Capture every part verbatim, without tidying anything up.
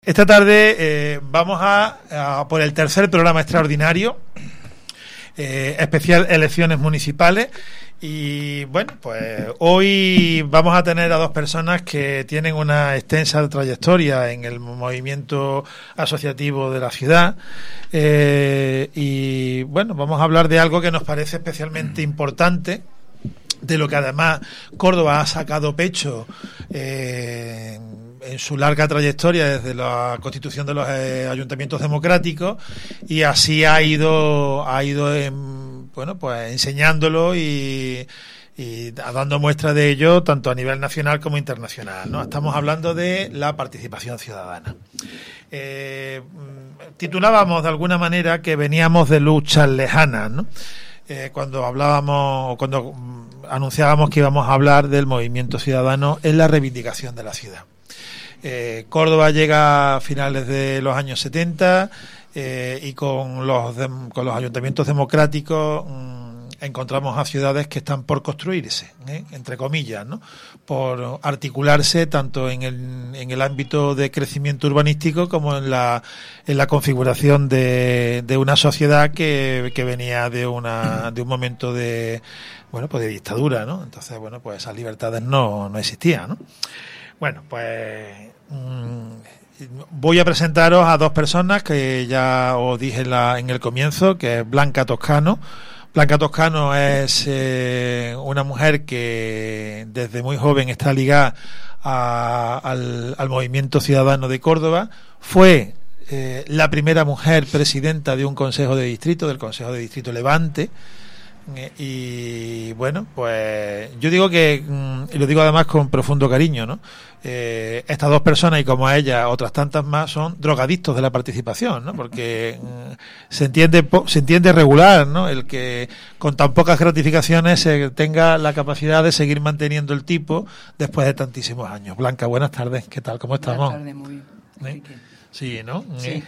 Esta tarde eh, vamos a, a por el tercer programa extraordinario, eh, especial elecciones municipales. Y bueno, pues hoy vamos a tener a dos personas que tienen una extensa trayectoria en el movimiento asociativo de la ciudad. Eh, y bueno, vamos a hablar de algo que nos parece especialmente importante, de lo que además Córdoba ha sacado pecho eh, en su larga trayectoria desde la constitución de los eh, ayuntamientos democráticos, y así ha ido ha ido en, bueno, pues enseñándolo y, y dando muestra de ello tanto a nivel nacional como internacional, ¿no? Estamos hablando de la participación ciudadana. Eh, titulábamos de alguna manera que veníamos de luchas lejanas, ¿no? Eh, cuando hablábamos, cuando anunciábamos que íbamos a hablar del movimiento ciudadano en la reivindicación de la ciudad. Eh, Córdoba llega a finales de los años setenta eh, y con los de, con los ayuntamientos democráticos mmm, encontramos a ciudades que están por construirse, ¿eh? entre comillas, ¿no? Por articularse tanto en el, en el ámbito de crecimiento urbanístico como en la en la configuración de, de una sociedad que, que venía de una de un momento de bueno pues de dictadura, ¿no? Entonces bueno pues esas libertades no no existían, ¿no? Bueno, pues mmm, voy a presentaros a dos personas que ya os dije en, la, en el comienzo, que es Blanca Toscano. Blanca Toscano es eh, una mujer que desde muy joven está ligada a, al, al movimiento ciudadano de Córdoba. Fue eh, la primera mujer presidenta de un consejo de distrito, del Consejo de Distrito Levante. Y bueno, pues yo digo que, y lo digo además con profundo cariño, ¿no? Eh, estas dos personas, y como a ella otras tantas más, son drogadictos de la participación, ¿no? Porque mm, se entiende se entiende regular, ¿no? El que con tan pocas gratificaciones se tenga la capacidad de seguir manteniendo el tipo después de tantísimos años. Blanca, buenas tardes, ¿qué tal? ¿Cómo estamos? Buenas tardes, muy bien. ¿Eh? Sí, ¿no? Sí.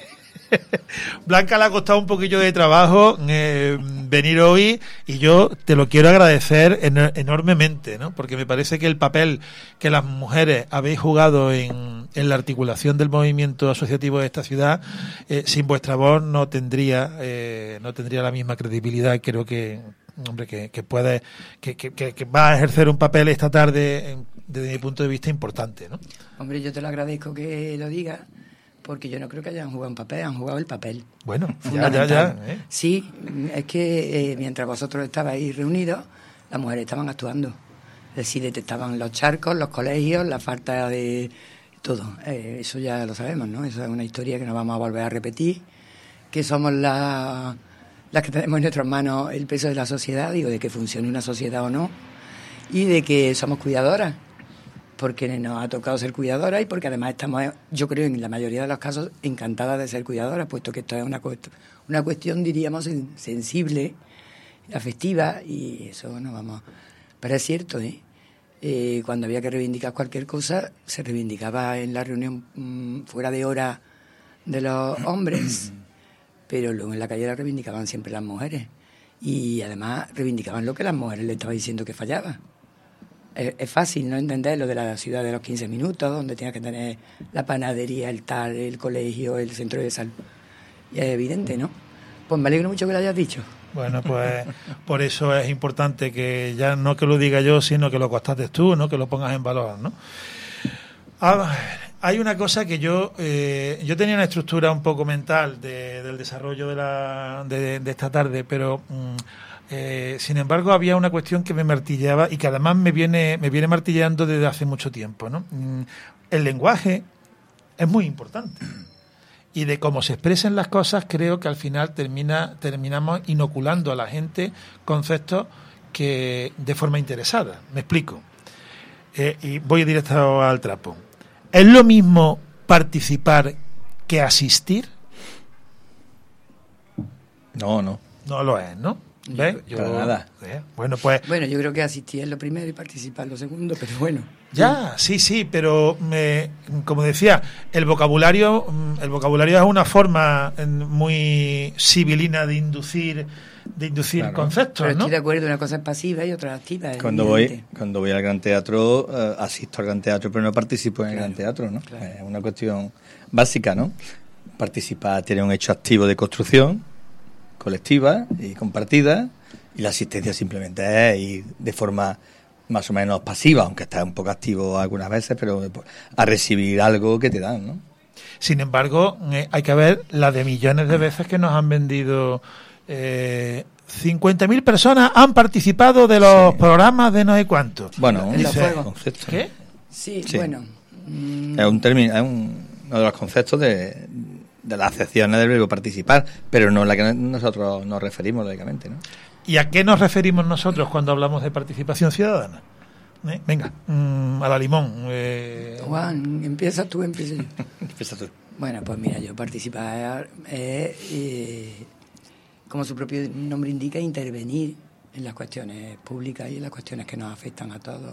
Blanca, le ha costado un poquillo de trabajo eh, venir hoy, y yo te lo quiero agradecer en, enormemente, ¿no? Porque me parece que el papel que las mujeres habéis jugado en, en la articulación del movimiento asociativo de esta ciudad, eh, sin vuestra voz no tendría eh, no tendría la misma credibilidad, y creo que hombre que, que puede que, que, que va a ejercer un papel esta tarde en, desde mi punto de vista importante, ¿no? Hombre, yo te lo agradezco que lo digas, porque yo no creo que hayan jugado un papel, han jugado el papel. Bueno, ya, ya, ya. ¿eh? Sí, es que eh, mientras vosotros estabais reunidos, las mujeres estaban actuando. Es decir, detectaban los charcos, los colegios, la falta de todo. Eh, eso ya lo sabemos, ¿no? Eso es una historia que no vamos a volver a repetir, que somos la, las que tenemos en nuestras manos el peso de la sociedad, digo, de que funcione una sociedad o no, y de que somos cuidadoras, porque nos ha tocado ser cuidadoras, y porque además estamos, yo creo, en la mayoría de los casos, encantadas de ser cuidadoras, puesto que esto es una, cuest- una cuestión, diríamos, sensible, afectiva, y eso no vamos... Pero es cierto, ¿eh? Eh, cuando había que reivindicar cualquier cosa, se reivindicaba en la reunión mmm, fuera de hora de los hombres, pero luego en la calle la reivindicaban siempre las mujeres, y además reivindicaban lo que las mujeres le estaban diciendo que fallaba. Es fácil no entender lo de la ciudad de los quince minutos, donde tienes que tener la panadería, el tal, el colegio, el centro de salud. Y es evidente, ¿no? Pues me alegro mucho que lo hayas dicho. Bueno, pues por eso es importante que ya no que lo diga yo, sino que lo constates tú, ¿no? Que lo pongas en valor, ¿no? A ver, hay una cosa que yo eh, yo tenía una estructura un poco mental de, del desarrollo de, la, de, de esta tarde, pero... Mmm, Eh, sin embargo, había una cuestión que me martilleaba y que además me viene me viene martilleando desde hace mucho tiempo, ¿no? El lenguaje es muy importante, y de cómo se expresen las cosas creo que al final termina terminamos inoculando a la gente conceptos que de forma interesada. Me explico. Eh, y voy directo al trapo. ¿Es lo mismo participar que asistir? No, no. No lo es, ¿no? ¿Ves? Yo, para nada. ¿eh? Bueno, pues... Bueno, yo creo que asistir es lo primero y participar lo segundo, pero bueno. Ya, sí, sí, pero me, como decía, el vocabulario, el vocabulario es una forma muy sibilina de inducir, de inducir claro. conceptos, pero ¿no? Estoy de acuerdo, una cosa es pasiva y otra activa. Cuando voy, cuando voy al Gran Teatro, uh, asisto al Gran Teatro, pero no participo en el claro, Gran Teatro, ¿no? Claro. Es una cuestión básica, ¿no? Participar tiene un hecho activo de construcción colectiva y compartida, y la asistencia simplemente es ir de forma más o menos pasiva, aunque está un poco activo algunas veces, pero a recibir algo que te dan, ¿no? Sin embargo, eh, hay que ver la de millones de veces que nos han vendido. Eh, cincuenta mil personas han participado de los sí. programas de no sé cuánto. Bueno, un concepto. ¿Qué? Sí, sí. bueno. Es un término, es un, uno de los conceptos de, de las acepciones del verbo participar, pero no la que nosotros nos referimos, lógicamente, ¿no? ¿Y a qué nos referimos nosotros cuando hablamos de participación ciudadana? ¿Eh? Venga, mmm, a la limón. Eh... Juan, empieza tú, empieza yo. Empieza tú. Bueno, pues mira, yo participar es, eh, como su propio nombre indica, intervenir en las cuestiones públicas y en las cuestiones que nos afectan a todos.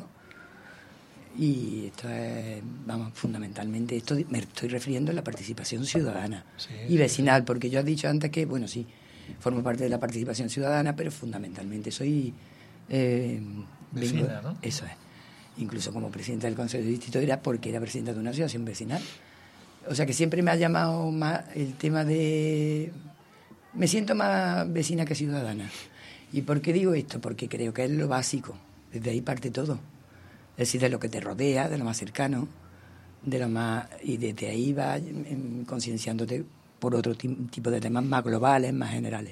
Y esto es, vamos, fundamentalmente, esto me estoy refiriendo a la participación ciudadana sí, y vecinal, porque yo he dicho antes que, bueno, sí, formo parte de la participación ciudadana, pero fundamentalmente soy eh, vecina, vengo, ¿no? Eso es. Incluso como presidenta del Consejo de Distrito era porque era presidenta de una asociación vecinal. O sea que siempre me ha llamado más el tema de... Me siento más vecina que ciudadana. ¿Y por qué digo esto? Porque creo que es lo básico. Desde ahí parte todo. Es decir, de lo que te rodea, de lo más cercano, de lo más... Y desde ahí va concienciándote por otro tipo de temas más globales, más generales.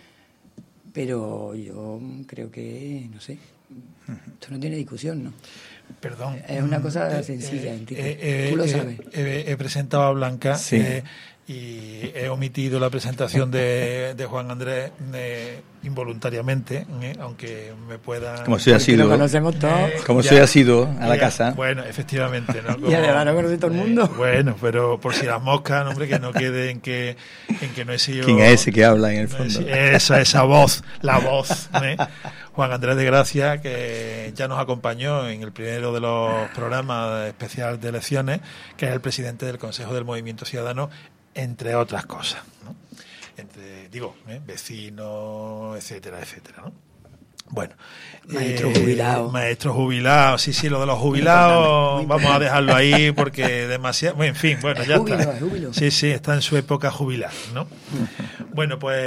Pero yo creo que, no sé, esto no tiene discusión, ¿no? Perdón. Es una cosa eh, sencilla, eh, eh, tú lo eh, sabes. Eh, he presentado a Blanca sí. eh, y he omitido la presentación de, de Juan Andrés eh, involuntariamente, eh, aunque me pueda... Como si ha sido... Lo conocemos todos. Eh, como si ha sido a la ya, casa. Bueno, efectivamente. ¿no? Como, y además no conoce todo el mundo. Eh, bueno, pero por si las moscas, hombre, que no quede en que, en que no he sido... ¿Quién es ese que habla en el fondo? Esa, esa voz, la voz, ¿eh? Juan Andrés de Gracia, que ya nos acompañó en el primero de los programas especiales de elecciones, que es el presidente del Consejo del Movimiento Ciudadano, entre otras cosas, ¿no? Entre, digo, ¿eh? vecinos, etcétera, etcétera, ¿no? Bueno, maestro eh, jubilado. Maestro jubilado, sí, sí, lo de los jubilados, vamos a dejarlo ahí porque demasiado, bueno, en fin, bueno, ya júbilo, está. Júbilo. Sí, sí, está en su época jubilar, ¿no? Bueno, pues,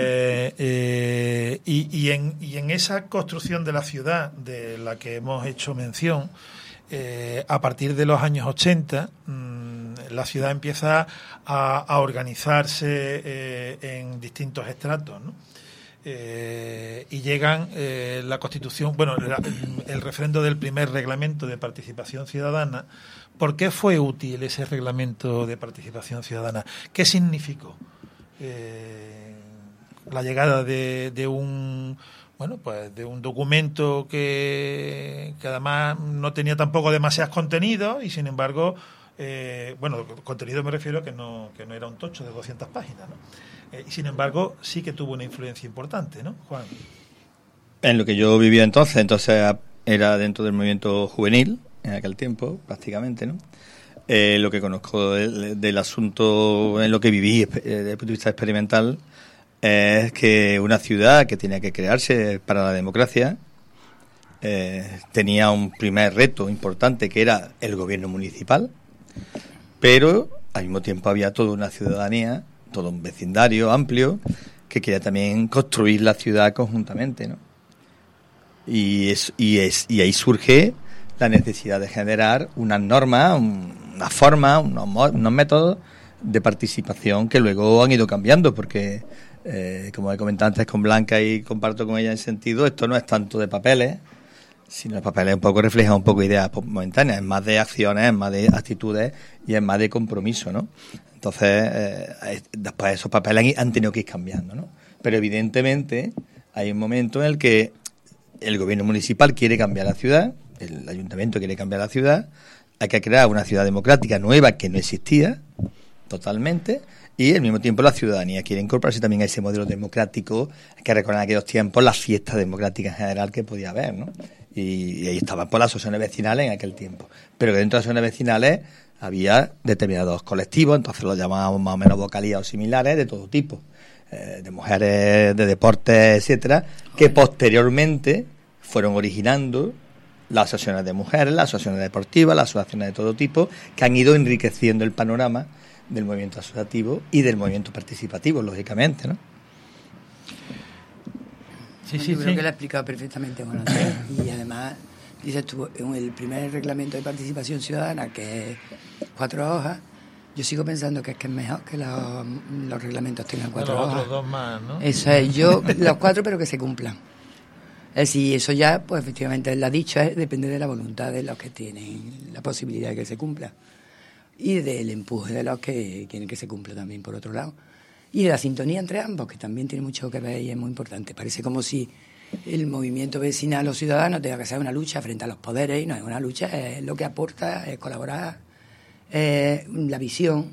eh, y, y, en, y en esa construcción de la ciudad de la que hemos hecho mención, eh, a partir de los años ochenta, mmm, la ciudad empieza a, a organizarse eh, en distintos estratos, ¿no? Eh, y llegan eh, la Constitución, bueno, el, el referendo del primer reglamento de participación ciudadana. ¿Por qué fue útil ese reglamento de participación ciudadana? ¿Qué significó eh, la llegada de, de un bueno, pues de un documento que, que además no tenía tampoco demasiados contenidos y sin embargo, eh, bueno, contenido me refiero a que no que no era un tocho de doscientas páginas, ¿no? Eh, y sin embargo, sí que tuvo una influencia importante, ¿no, Juan? En lo que yo vivía entonces, entonces era dentro del movimiento juvenil, en aquel tiempo, prácticamente, ¿no? Eh, lo que conozco del, del asunto, en lo que viví desde el punto de vista experimental, es que una ciudad que tenía que crearse para la democracia eh, tenía un primer reto importante, que era el gobierno municipal, pero al mismo tiempo había toda una ciudadanía, todo un vecindario amplio que quería también construir la ciudad conjuntamente, ¿no? Y es, y es y ahí surge la necesidad de generar unas normas, un, una forma, unos, unos métodos de participación que luego han ido cambiando, porque eh, como he comentado antes con Blanca y comparto con ella en sentido, esto no es tanto de papeles, sino los papeles un poco reflejan un poco ideas momentáneas, es más de acciones, es más de actitudes y es más de compromiso, ¿no? Entonces, eh, después esos papeles han tenido que ir cambiando, ¿no? Pero evidentemente hay un momento en el que el gobierno municipal quiere cambiar la ciudad, el ayuntamiento quiere cambiar la ciudad, hay que crear una ciudad democrática nueva que no existía totalmente, y al mismo tiempo la ciudadanía quiere incorporarse también a ese modelo democrático. Hay que recordar en aquellos tiempos las fiestas democráticas en general que podía haber, ¿no? Y, y ahí estaban por las asociaciones vecinales en aquel tiempo. Pero que dentro de las asociaciones vecinales había determinados colectivos, entonces los llamábamos más o menos vocalías o similares, de todo tipo, eh, de mujeres, de deportes, etcétera, que posteriormente fueron originando las asociaciones de mujeres, las asociaciones deportivas, las asociaciones de todo tipo, que han ido enriqueciendo el panorama del movimiento asociativo y del movimiento participativo, lógicamente, ¿no? Sí, sí, Yo creo sí. que lo ha explicado perfectamente Juan Antonio. Y además, dices tú, en el primer reglamento de participación ciudadana, que es cuatro hojas, yo sigo pensando que es que es mejor que los, los reglamentos tengan cuatro los hojas. Otros dos más, ¿no? Eso es, yo, los cuatro, pero que se cumplan. Es decir, eso ya, pues efectivamente, la dicha es, depende de la voluntad de los que tienen la posibilidad de que se cumpla. Y del empuje de los que quieren que se cumpla también, por otro lado. Y de la sintonía entre ambos, que también tiene mucho que ver y es muy importante. Parece como si el movimiento vecinal o ciudadano tenga que ser una lucha frente a los poderes, y no es una lucha, es lo que aporta, es colaborar, es la visión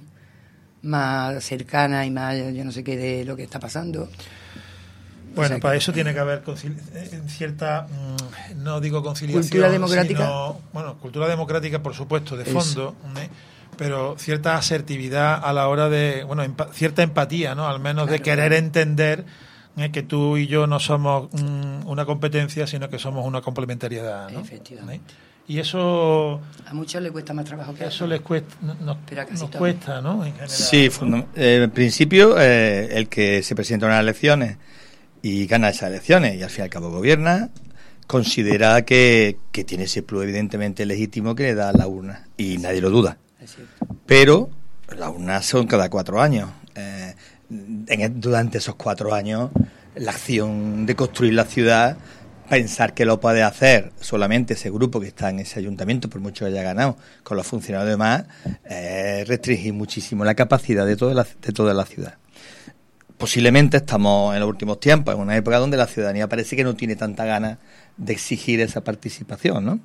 más cercana y más, yo no sé qué, de lo que está pasando. Bueno, o sea, para que, eso tiene que haber concili- cierta, mmm, no digo conciliación, cultura democrática. Sino, bueno, cultura democrática, por supuesto, de fondo, ¿eh? Pero cierta asertividad a la hora de, bueno, empa- cierta empatía, ¿no? Al menos claro, de querer claro. entender ¿eh? que tú y yo no somos mm, una competencia, sino que somos una complementariedad, ¿no? Efectivamente. ¿Eh? Y eso... A muchos les cuesta más trabajo que a Eso les cuesta, nos, nos cuesta, ¿no? En general, sí, ¿no? Eh, en principio, eh, el que se presenta a unas elecciones y gana esas elecciones y al fin y al cabo gobierna, considera que, que tiene ese plus evidentemente legítimo que le da la urna, y sí. nadie lo duda. Pero las urnas son cada cuatro años. Eh, en, durante esos cuatro años, la acción de construir la ciudad, pensar que lo puede hacer solamente ese grupo que está en ese ayuntamiento, por mucho que haya ganado, con los funcionarios demás, eh, restringir muchísimo la capacidad de toda la, de toda la ciudad. Posiblemente estamos en los últimos tiempos, en una época donde la ciudadanía parece que no tiene tanta ganas de exigir esa participación, ¿no?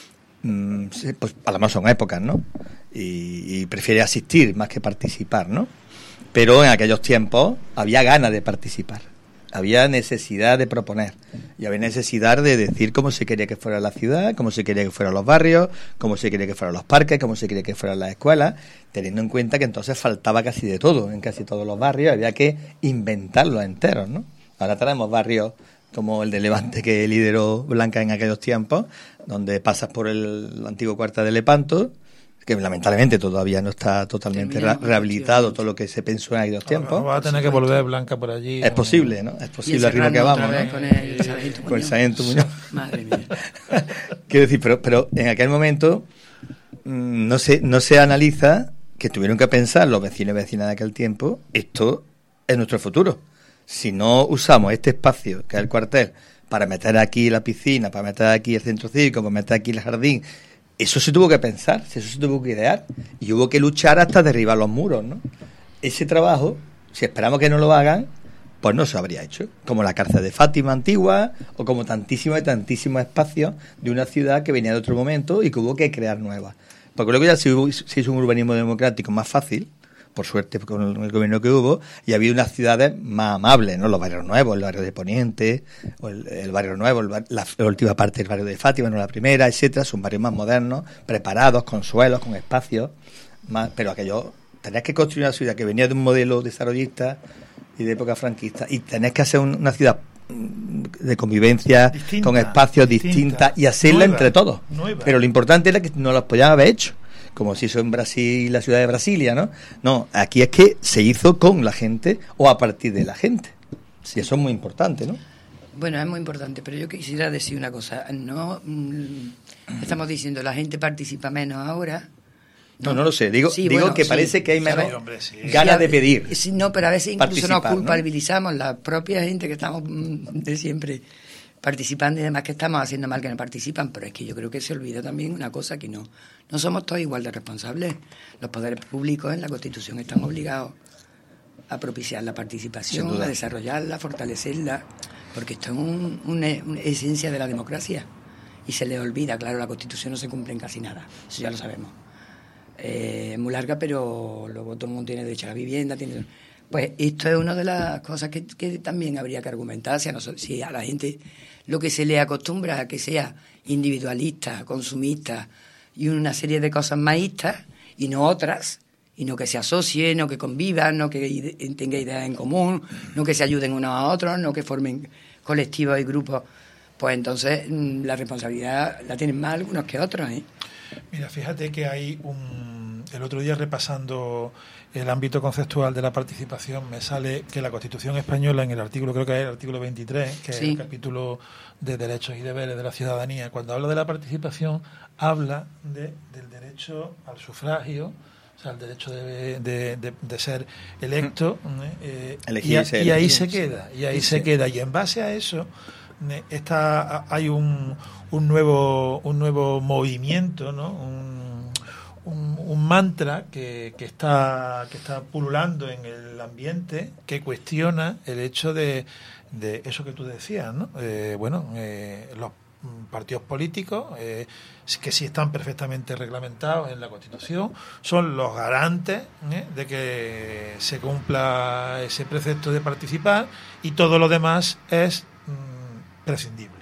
Mm, sí, pues a lo mejor son épocas, ¿no? Y, y prefiere asistir más que participar, ¿no? Pero en aquellos tiempos había ganas de participar, había necesidad de proponer y había necesidad de decir cómo se quería que fuera la ciudad, cómo se quería que fueran los barrios, cómo se quería que fueran los parques, cómo se quería que fueran las escuelas, teniendo en cuenta que entonces faltaba casi de todo en casi todos los barrios, había que inventarlos enteros, ¿no? Ahora tenemos barrios como el de Levante que lideró Blanca en aquellos tiempos, donde pasas por el antiguo cuartel de Lepanto, que lamentablemente todavía no está totalmente re- rehabilitado todo lo que se pensó en aquellos tiempos. Va a tener que volver Blanca por allí. Es posible, ¿no? Es posible arriba que vamos, ¿no? Con el sargento Con el sargento Muñoz. Madre mía. Quiero decir, pero, pero en aquel momento mmm, no se, no se analiza que tuvieron que pensar los vecinos y vecinas de aquel tiempo, esto es nuestro futuro. Si no usamos este espacio, que es el cuartel, para meter aquí la piscina, para meter aquí el centro cívico, para meter aquí el jardín, eso se tuvo que pensar, eso se tuvo que idear, y hubo que luchar hasta derribar los muros, ¿no? Ese trabajo, si esperamos que no lo hagan, pues no se habría hecho, como la cárcel de Fátima antigua, o como tantísimos y tantísimos espacios de una ciudad que venía de otro momento y que hubo que crear nuevas. Porque luego ya se, hubo, se hizo un urbanismo democrático más fácil, por suerte con el, el gobierno que hubo, y había unas ciudades más amables, ¿no? Los barrios nuevos, el barrio de Poniente, o el, el barrio nuevo, el, la, la última parte del barrio de Fátima, no la primera, etcétera, son barrios más modernos, preparados, con suelos, con espacios, más, pero aquello, tenés que construir una ciudad que venía de un modelo desarrollista y de época franquista, y tenés que hacer un, una ciudad de convivencia, distinta, con espacios distintas, y hacerla nueva, entre todos. Nueva. Pero lo importante era que no los podían haber hecho, como se hizo en Brasil, la ciudad de Brasilia, ¿no? No, aquí es que se hizo con la gente o a partir de la gente. Sí, eso es muy importante, ¿no? Bueno, es muy importante, pero yo quisiera decir una cosa. No mmm, estamos diciendo la gente participa menos ahora. No, no, no lo sé. Digo, sí, digo bueno, que sí, parece que hay menos sí, hombre, sí. ganas sí, de pedir. Sí, no, pero a veces incluso nos culpabilizamos, ¿no? La propia gente que estamos de siempre participando y demás, que estamos haciendo mal que no participan, pero es que yo creo que se olvida también una cosa, que no no somos todos igual de responsables. Los poderes públicos en la Constitución están obligados a propiciar la participación, a desarrollarla, a fortalecerla, porque esto es un, una, una esencia de la democracia y se les olvida. Claro, la Constitución no se cumple en casi nada, eso ya lo sabemos. Eh, es muy larga, pero luego todo el mundo tiene derecho a la vivienda, tiene... Pues esto es una de las cosas que, que también habría que argumentar, si a, nosotros, si a la gente lo que se le acostumbra a que sea individualista, consumista y una serie de cosas maístas y no otras, y no que se asocie, no que convivan, no que ide- tenga ideas en común, no que se ayuden unos a otros, no que formen colectivos y grupos, pues entonces la responsabilidad la tienen más algunos que otros, ¿eh? Mira, fíjate que hay un... El otro día repasando el ámbito conceptual de la participación, me sale que la Constitución española, en el artículo, creo que es el artículo veintitrés, que sí. es el capítulo de derechos y deberes de la ciudadanía, cuando habla de la participación, habla de, del derecho al sufragio, o sea, el derecho de, de, de, de ser electo, eh, y, a, y ahí se queda, y ahí sí. se queda, y en base a eso está, hay un, un nuevo un nuevo movimiento, ¿no? un, un, un mantra que, que está que está pululando en el ambiente, que cuestiona el hecho de, de eso que tú decías, ¿no? Eh, bueno, eh, los partidos políticos, eh, que sí están perfectamente reglamentados en la Constitución, son los garantes ¿eh? de que se cumpla ese precepto de participar, y todo lo demás es mm, prescindible.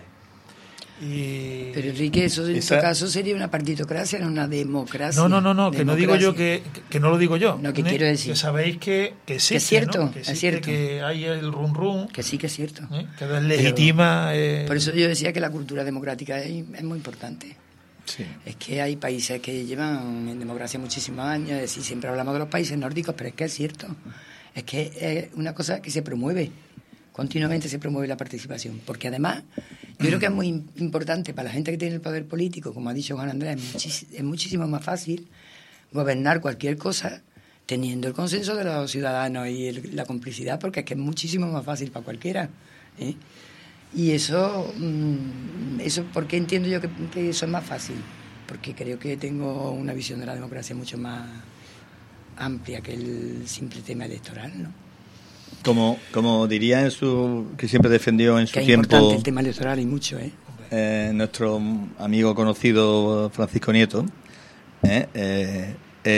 Y pero Enrique, eso en esa... tu caso sería una partitocracia, no una democracia. No, no, no, no, que no digo yo que, que no lo digo yo. No, que ¿eh? quiero decir. Que sabéis que, que existe, que es cierto, ¿no? que existe, es cierto. Que hay el rum rum. Que sí, que es cierto. ¿eh? Que deslegitima. Eh... Por eso yo decía que la cultura democrática es, es muy importante. Sí. Es que hay países que llevan en democracia muchísimos años, y siempre hablamos de los países nórdicos, pero es que es cierto. Es que es una cosa que se promueve. Continuamente se promueve la participación, porque además yo creo que es muy importante para la gente que tiene el poder político, como ha dicho Juan Andrés, es, muchis- es muchísimo más fácil gobernar cualquier cosa teniendo el consenso de los ciudadanos y el, la complicidad, porque es que es muchísimo más fácil para cualquiera, ¿eh? Y eso, mmm, eso ¿por qué entiendo yo que, que eso es más fácil? Porque creo que tengo una visión de la democracia mucho más amplia que el simple tema electoral, ¿no? Como, como diría en su, que siempre defendió en su que es tiempo importante el tema electoral y mucho, ¿eh? Eh, nuestro amigo conocido Francisco Nieto, eh, eh,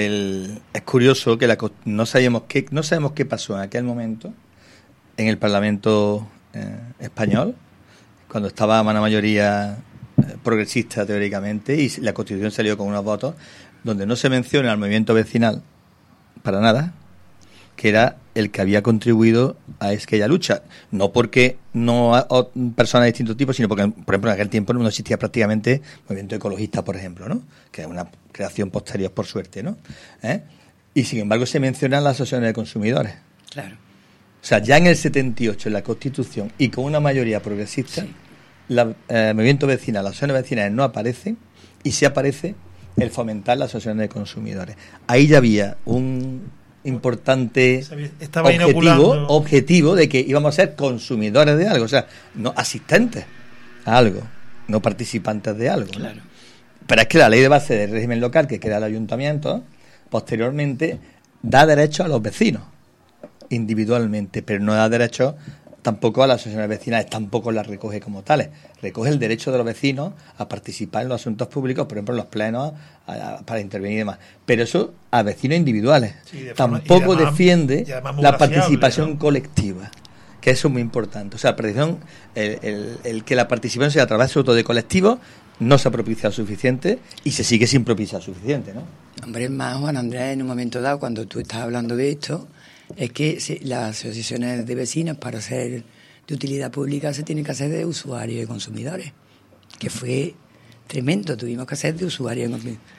el, es curioso que la, no sabemos qué no sabemos qué pasó en aquel momento en el Parlamento eh, español, cuando estaba una mayoría eh, progresista teóricamente, y la Constitución salió con unos votos donde no se menciona al movimiento vecinal para nada, que era el que había contribuido a aquella lucha. No porque no a, a personas de distintos tipos, sino porque, por ejemplo, en aquel tiempo no existía prácticamente movimiento ecologista, por ejemplo, ¿no? Que es una creación posterior, por suerte, ¿no? ¿Eh? Y, sin embargo, se mencionan las asociaciones de consumidores. Claro. O sea, ya en el setenta y ocho, en la Constitución, y con una mayoría progresista, sí. la, eh, el movimiento vecinal, las asociaciones vecinales no aparecen, y sí aparece el fomentar las asociaciones de consumidores. Ahí ya había un importante Estaba objetivo, objetivo de que íbamos a ser consumidores de algo, o sea, no asistentes a algo, no participantes de algo, ¿no? Claro. Pero es que la ley de base del régimen local que crea el ayuntamiento posteriormente da derecho a los vecinos individualmente, pero no da derecho tampoco a las asociaciones vecinales, tampoco las recoge como tales. Recoge el derecho de los vecinos a participar en los asuntos públicos, por ejemplo, en los plenos, a, a, para intervenir y demás. Pero eso a vecinos individuales. Sí, de tampoco forma, además, defiende la participación, ¿no?, colectiva, que eso es muy importante. O sea, la el, el, el que la participación sea a través sobre todo de colectivos no se ha propiciado suficiente y se sigue sin propiciar suficiente, ¿no? Hombre, es más, Juan Andrés, en un momento dado, cuando tú estás hablando de esto, es que se, las asociaciones de vecinos, para ser de utilidad pública, se tienen que hacer de usuarios y de consumidores, que fue tremendo. Tuvimos que hacer de usuarios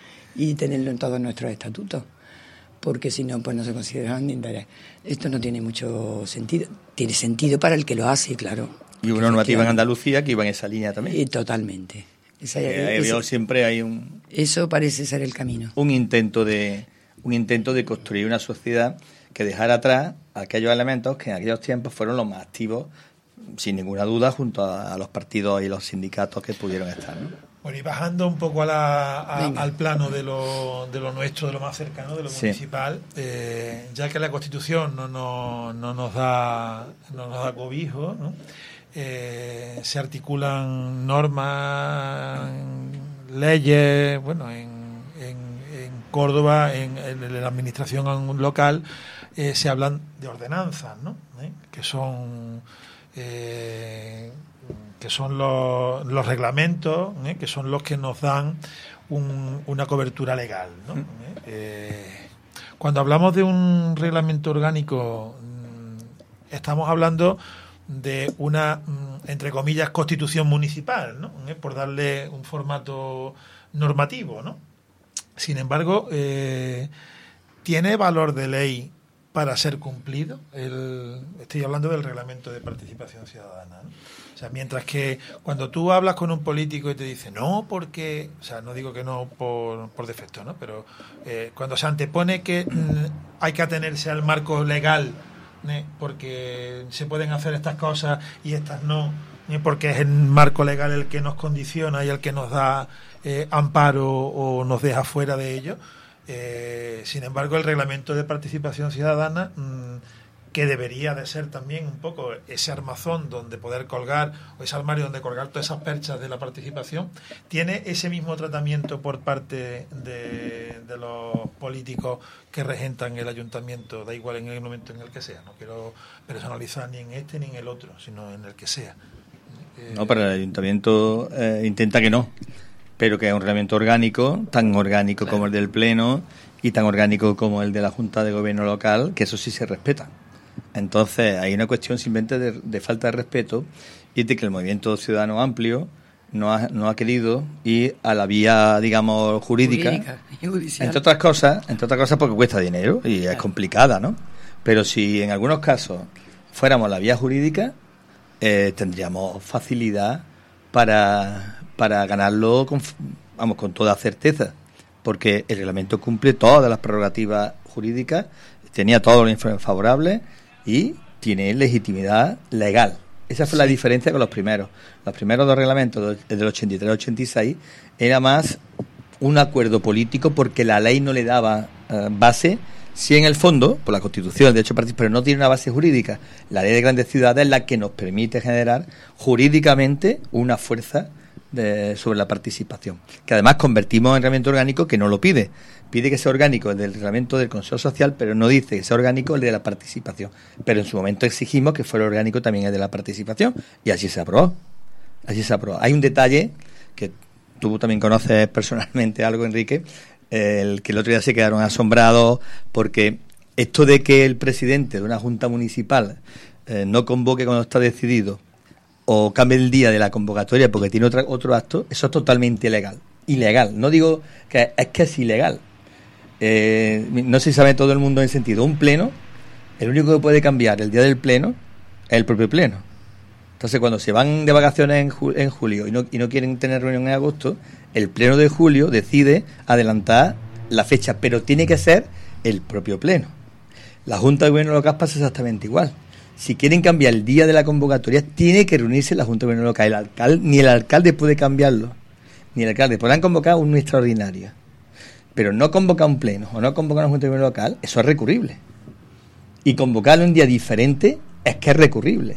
y tenerlo en todos nuestros estatutos, porque si no, pues no se consideran ni interés. Esto no tiene mucho sentido. Tiene sentido para el que lo hace, claro. Y una normativa en Andalucía que iba en esa línea también. Y totalmente. Esa, eh, ese, siempre hay un... Eso parece ser el camino. Un intento de, un intento de construir una sociedad que dejara atrás aquellos elementos que en aquellos tiempos fueron los más activos, sin ninguna duda, junto a, a los partidos y los sindicatos que pudieron estar, ¿no? Bueno, y bajando un poco a la, a, al plano de lo, de lo nuestro, de lo más cercano, de lo sí. municipal, eh, ya que la Constitución no, no, no, nos, da, no nos da cobijo, ¿no? Eh, se articulan normas, leyes, bueno, en, en, en Córdoba, en, en la administración local, eh, se hablan de ordenanzas, ¿no? ¿Eh? Que son... Eh, que son los, los reglamentos, ¿eh? que son los que nos dan un, una cobertura legal, ¿no? ¿Eh? Eh, cuando hablamos de un reglamento orgánico, estamos hablando de una, entre comillas, constitución municipal, ¿no? ¿Eh? Por darle un formato normativo, ¿no? Sin embargo, eh, ¿tiene valor de ley para ser cumplido? El, estoy hablando del reglamento de participación ciudadana, ¿no? O sea, mientras que cuando tú hablas con un político y te dice no, porque, o sea, no digo que no por, por defecto, ¿no? Pero eh, cuando se antepone que mm, hay que atenerse al marco legal, ¿eh? Porque se pueden hacer estas cosas y estas no, ¿eh? Porque es el marco legal el que nos condiciona y el que nos da eh, amparo o nos deja fuera de ello. Eh, sin embargo, el reglamento de participación ciudadana, mmm, que debería de ser también un poco ese armazón donde poder colgar, o ese armario donde colgar todas esas perchas de la participación, tiene ese mismo tratamiento por parte de, de los políticos que regentan el ayuntamiento, da igual en el momento en el que sea. No quiero personalizar ni en este ni en el otro, sino en el que sea. Eh, no, para el ayuntamiento eh, intenta que no, pero que es un reglamento orgánico, tan orgánico claro. como el del Pleno y tan orgánico como el de la Junta de Gobierno local, que eso sí se respeta. Entonces hay una cuestión simplemente de, de falta de respeto y de que el movimiento ciudadano amplio no ha, no ha querido ir a la vía, digamos, jurídica, jurídica entre otras cosas, entre otras cosas porque cuesta dinero y claro. es complicada, ¿no? Pero si en algunos casos fuéramos a la vía jurídica, eh, tendríamos facilidad para, para ganarlo con, vamos, con toda certeza, porque el reglamento cumple todas las prerrogativas jurídicas, tenía todos los informes favorables y tiene legitimidad legal. Esa fue sí. la diferencia con los primeros. Los primeros dos reglamentos, el del ochenta y tres y ochenta y seis, era más un acuerdo político porque la ley no le daba uh, base, sí en el fondo, por la Constitución, el derecho a participar, pero no tiene una base jurídica. La ley de grandes ciudades es la que nos permite generar jurídicamente una fuerza de, sobre la participación, que además convertimos en reglamento orgánico que no lo pide. Pide que sea orgánico el del reglamento del Consejo Social, pero no dice que sea orgánico el de la participación. Pero en su momento exigimos que fuera orgánico también el de la participación, y así se aprobó. Así se aprobó. Hay un detalle que tú también conoces personalmente algo, Enrique, el que el otro día se quedaron asombrados porque esto de que el presidente de una junta municipal eh, no convoque cuando está decidido o cambie el día de la convocatoria porque tiene otra, otro acto, eso es totalmente ilegal. Ilegal. No digo que es que es ilegal. Eh, no sé si sabe todo el mundo en el sentido. Un pleno, el único que puede cambiar el día del pleno es el propio pleno. Entonces, cuando se van de vacaciones en, ju- en julio y no, y no quieren tener reunión en agosto, el pleno de julio decide adelantar la fecha, pero tiene que ser el propio pleno. La Junta de Gobierno Local pasa exactamente igual. Si quieren cambiar el día de la convocatoria, tiene que reunirse la Junta de Gobierno Local. El alcalde, ni el alcalde puede cambiarlo, ni el alcalde. Podrán convocar un extraordinario, pero no convocar un pleno o no convocar una Junta de Gobierno Local, eso es recurrible. Y convocarlo un día diferente es que es recurrible.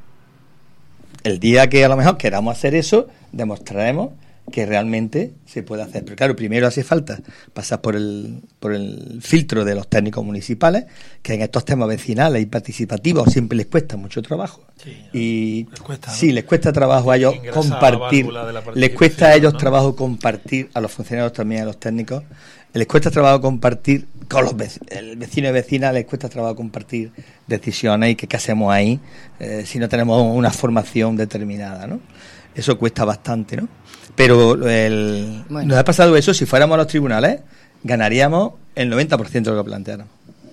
El día que a lo mejor queramos hacer eso, demostraremos que realmente se puede hacer. Pero claro, primero hace falta pasar por el por el filtro de los técnicos municipales, que en estos temas vecinales y participativos siempre les cuesta mucho trabajo. Sí, y les cuesta, ¿no? Sí, les cuesta trabajo a ellos compartir, les cuesta a ellos ¿no? trabajo compartir, a los funcionarios también, a los técnicos, les cuesta trabajo compartir con los vecinos, el vecino y vecina les cuesta trabajo compartir decisiones y que qué hacemos ahí eh, si no tenemos una formación determinada, ¿no? Eso cuesta bastante, ¿no? Pero el, bueno. nos ha pasado eso, si fuéramos a los tribunales, ganaríamos el noventa por ciento de lo que plantearon.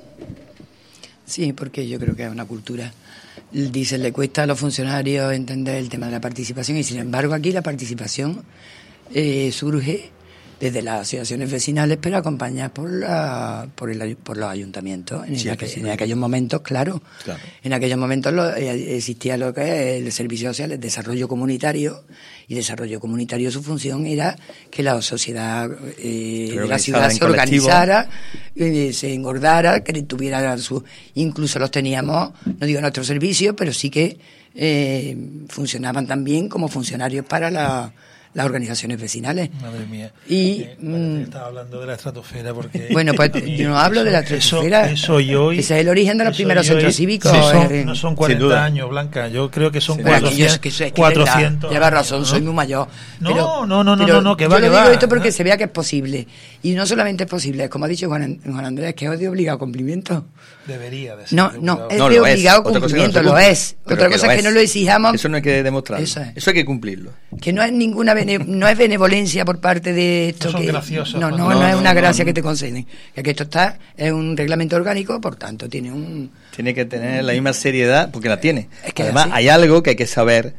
Sí, porque yo creo que es una cultura. Dicen, le cuesta a los funcionarios entender el tema de la participación y, sin embargo, aquí la participación eh, surge desde las asociaciones vecinales, pero acompañadas por la, por, el, por los ayuntamientos. En, sí, aqu- sí, en aquellos momentos, claro, claro. En aquellos momentos lo, eh, existía lo que es el servicio social, el desarrollo comunitario, y desarrollo comunitario su función era que la sociedad eh, de la ciudad se organizara, eh, se engordara, que tuviera su... Incluso los teníamos, no digo en nuestro servicio, pero sí que eh, funcionaban también como funcionarios para la... las organizaciones vecinales. Madre mía. Y eh, mm, estaba hablando de la estratosfera porque bueno, pues yo no hablo eso, de la estratosfera. Eso, eso y hoy, ese es el origen de los primeros centros cívicos. Sí, son, no son cuarenta años, Blanca. Yo creo que son sí, cuatrocientos. Que, que cuatrocientos. Lleva razón, ¿no? Soy muy mayor. No, pero, no, no, no, pero no, no, que va, yo que lo va. digo esto porque ¿no? se vea que es posible. Y no solamente es posible, como ha dicho Juan, Juan Andrés, que es de obligado cumplimiento. Debería de ser. No, no, es de obligado cumplimiento, lo es. Otra cosa es que no lo exijamos. Eso no hay que demostrar. Eso es. Eso hay que cumplirlo. Que no es ninguna bene, no es benevolencia por parte de esto. No son que, graciosos, no, no, no, no, no, es una no, gracia no. que te conceden. Es que esto está, es un reglamento orgánico, por tanto, tiene un... Tiene que tener la misma seriedad, porque la tiene. Es que Además, así. hay algo que hay que saber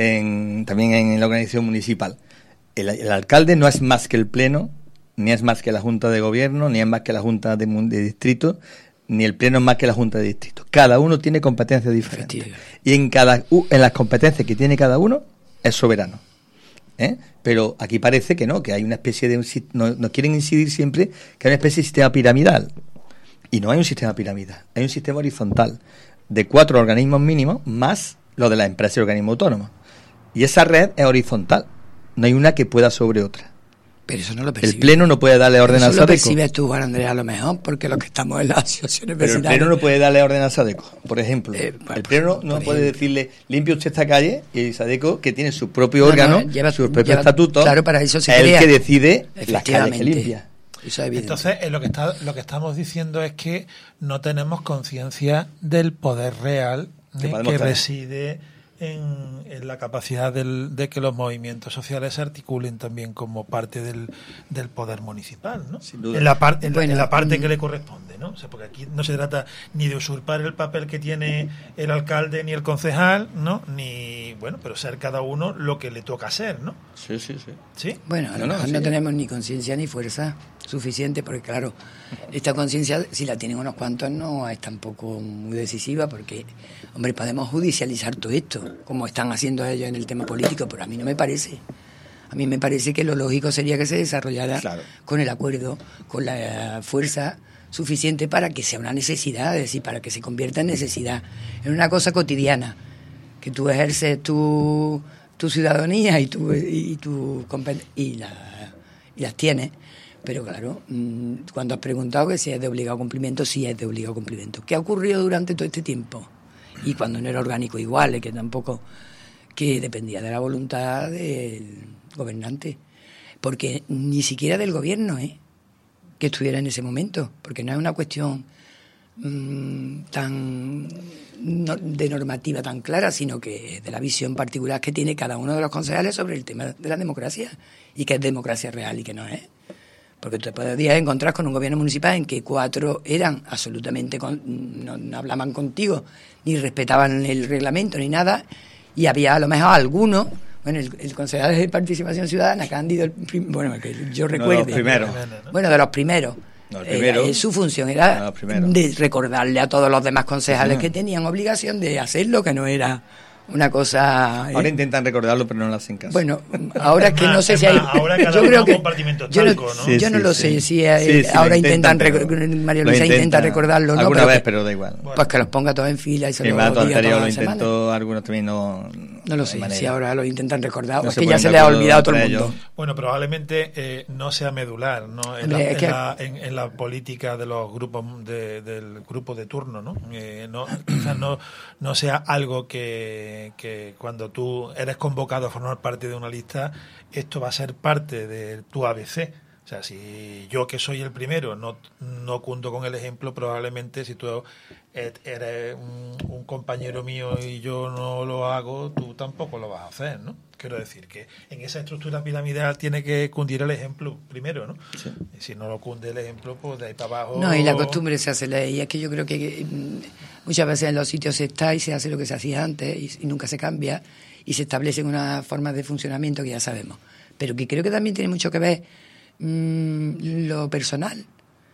en, también en la organización municipal. El, el alcalde no es más que el pleno, ni es más que la junta de gobierno, ni es más que la junta de, de distrito, ni el pleno es más que la junta de distrito. Cada uno tiene competencias diferentes. Y en cada en las competencias que tiene cada uno es soberano. ¿Eh? Pero aquí parece que no, que hay una especie de... Un, no, no quieren incidir siempre que hay una especie de sistema piramidal. Y no hay un sistema piramidal, hay un sistema horizontal de cuatro organismos mínimos más lo de las empresas y organismos autónomos. Y esa red es horizontal, no hay una que pueda sobre otra. Pero eso no lo percibes. El pleno no puede darle orden al Eso lo SADECO. percibes tú, Juan Andrés, a lo mejor, porque los que estamos en las asociaciones Pero el vecinales... pleno no puede darle orden al SADECO, por ejemplo. Eh, bueno, el pleno no por puede ejemplo. decirle, limpie usted esta calle, y el SADECO, que tiene su propio No, no, órgano, lleva- sus propios lleva- estatutos, claro, para eso se es el crea. que decide las calles que Efectivamente. limpia. Eso es evidente. Entonces, eh, lo que está, lo que estamos diciendo es que no tenemos conciencia del poder real Que ¿eh? podemos que tener. reside en, en la capacidad del, de que los movimientos sociales se articulen también como parte del, del poder municipal, ¿no? Sin duda. En la, par- en la- Bueno, en la parte mm. que le corresponde, ¿no? O sea, porque aquí no se trata ni de usurpar el papel que tiene el alcalde ni el concejal, ¿no? Ni, bueno, pero ser cada uno lo que le toca ser, ¿no? Sí, sí, sí. ¿Sí? Bueno, a No, lo no, mejor sí. no tenemos ni conciencia ni fuerza suficiente, porque claro, esta conciencia, si la tienen unos cuantos, no es tampoco muy decisiva, porque, hombre, podemos judicializar todo esto, como están haciendo ellos en el tema político, pero a mí no me parece. A mí me parece que lo lógico sería que se desarrollara Claro. con el acuerdo, con la fuerza suficiente para que sea una necesidad, es decir, para que se convierta en necesidad, en una cosa cotidiana, que tú ejerces tu, tu ciudadanía y tu, y tu compet- y, la, y las tienes. Pero claro, mmm, cuando has preguntado que si es de obligado cumplimiento, sí es de obligado cumplimiento. ¿Qué ha ocurrido durante todo este tiempo? Y cuando no era orgánico igual, es que tampoco, que dependía de la voluntad del gobernante. Porque ni siquiera del gobierno, ¿eh? que estuviera en ese momento, porque no es una cuestión mmm, tan no, de normativa tan clara, sino que de la visión particular que tiene cada uno de los concejales sobre el tema de la democracia, y que es democracia real y que no es. Porque tú te podías encontrar con un gobierno municipal en que cuatro eran absolutamente, con, no, no hablaban contigo, ni respetaban el reglamento, ni nada, y había a lo mejor algunos, bueno, el, el concejal de Participación Ciudadana, Cándido, el prim, bueno, que yo recuerde, los primeros. bueno, de los primeros, No, el primero. eh, su función era No, los primeros. de recordarle a todos los demás concejales Sí. que tenían obligación de hacerlo, que no era una cosa... ¿eh? Ahora intentan recordarlo, pero no lo hacen caso. Bueno, ahora es que no sé Es si hay... más, ahora cada yo uno creo un que compartimento yo no, talco, ¿no? Sí, yo no sí, lo sí. sé si eh, Sí, sí, lo ahora intentan, intentan, pero rec- María lo Luisa intenta intenta recordarlo, ¿no? alguna pero vez, que- pero da igual. Pues que los ponga todos en fila y se Que lo más diga tontería toda lo la semana. intentó, algunos también no... No lo sé, de manera. si ahora lo intentan recordar, No o es se que ya ponen se de le ha acuerdo olvidado a todo el entre mundo. ellos. Bueno, probablemente eh, no sea medular, ¿no? En, Hombre, la, es en, que- la, en, en la política de los grupos de, del grupo de turno, ¿no? Eh, no quizás no, no sea algo que, que cuando tú eres convocado a formar parte de una lista, esto va a ser parte de tu A B C. O sea, si yo que soy el primero no, no cuento con el ejemplo, probablemente si tú eres un, un compañero mío y yo no lo hago, tú tampoco lo vas a hacer, ¿no? Quiero decir que en esa estructura piramidal tiene que cundir el ejemplo primero, ¿no? Sí. Y si no lo cunde el ejemplo, pues de ahí para abajo... No, y la costumbre se hace ley. Y es que yo creo que mm, muchas veces en los sitios se está y se hace lo que se hacía antes y, y nunca se cambia y se establecen unas formas de funcionamiento que ya sabemos. Pero que creo que también tiene mucho que ver mmm, lo personal.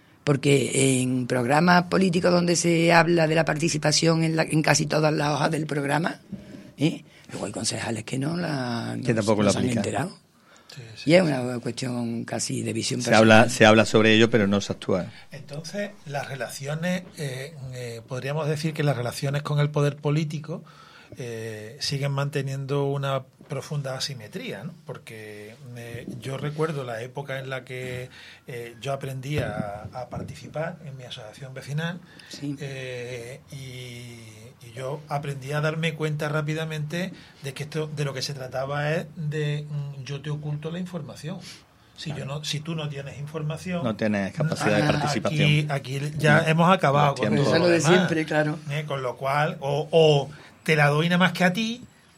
Porque en programas políticos donde se habla de la participación en, la, en casi todas las hojas del programa, ¿eh? luego hay concejales que no, la, Que no, tampoco no lo se han aplican. enterado. Sí, sí. Y es una cuestión casi de visión Se personal. habla, se habla sobre ello, pero no se actúa. Entonces, las relaciones, eh, eh, podríamos decir que las relaciones con el poder político eh, siguen manteniendo una profunda asimetría, ¿no? Porque eh, yo recuerdo la época en la que eh, yo aprendí a, a participar en mi asociación vecinal Sí. eh, y, y yo aprendí a darme cuenta rápidamente de que esto de lo que se trataba es de mm, yo te oculto la información. Si yo no, si tú no tienes información, No tienes capacidad de Ah, participación. Aquí, aquí ya No. hemos acabado No, con tiempo. todo Eso es lo de demás. siempre, claro. Eh, con lo cual, o, o te la doy nada más que a ti,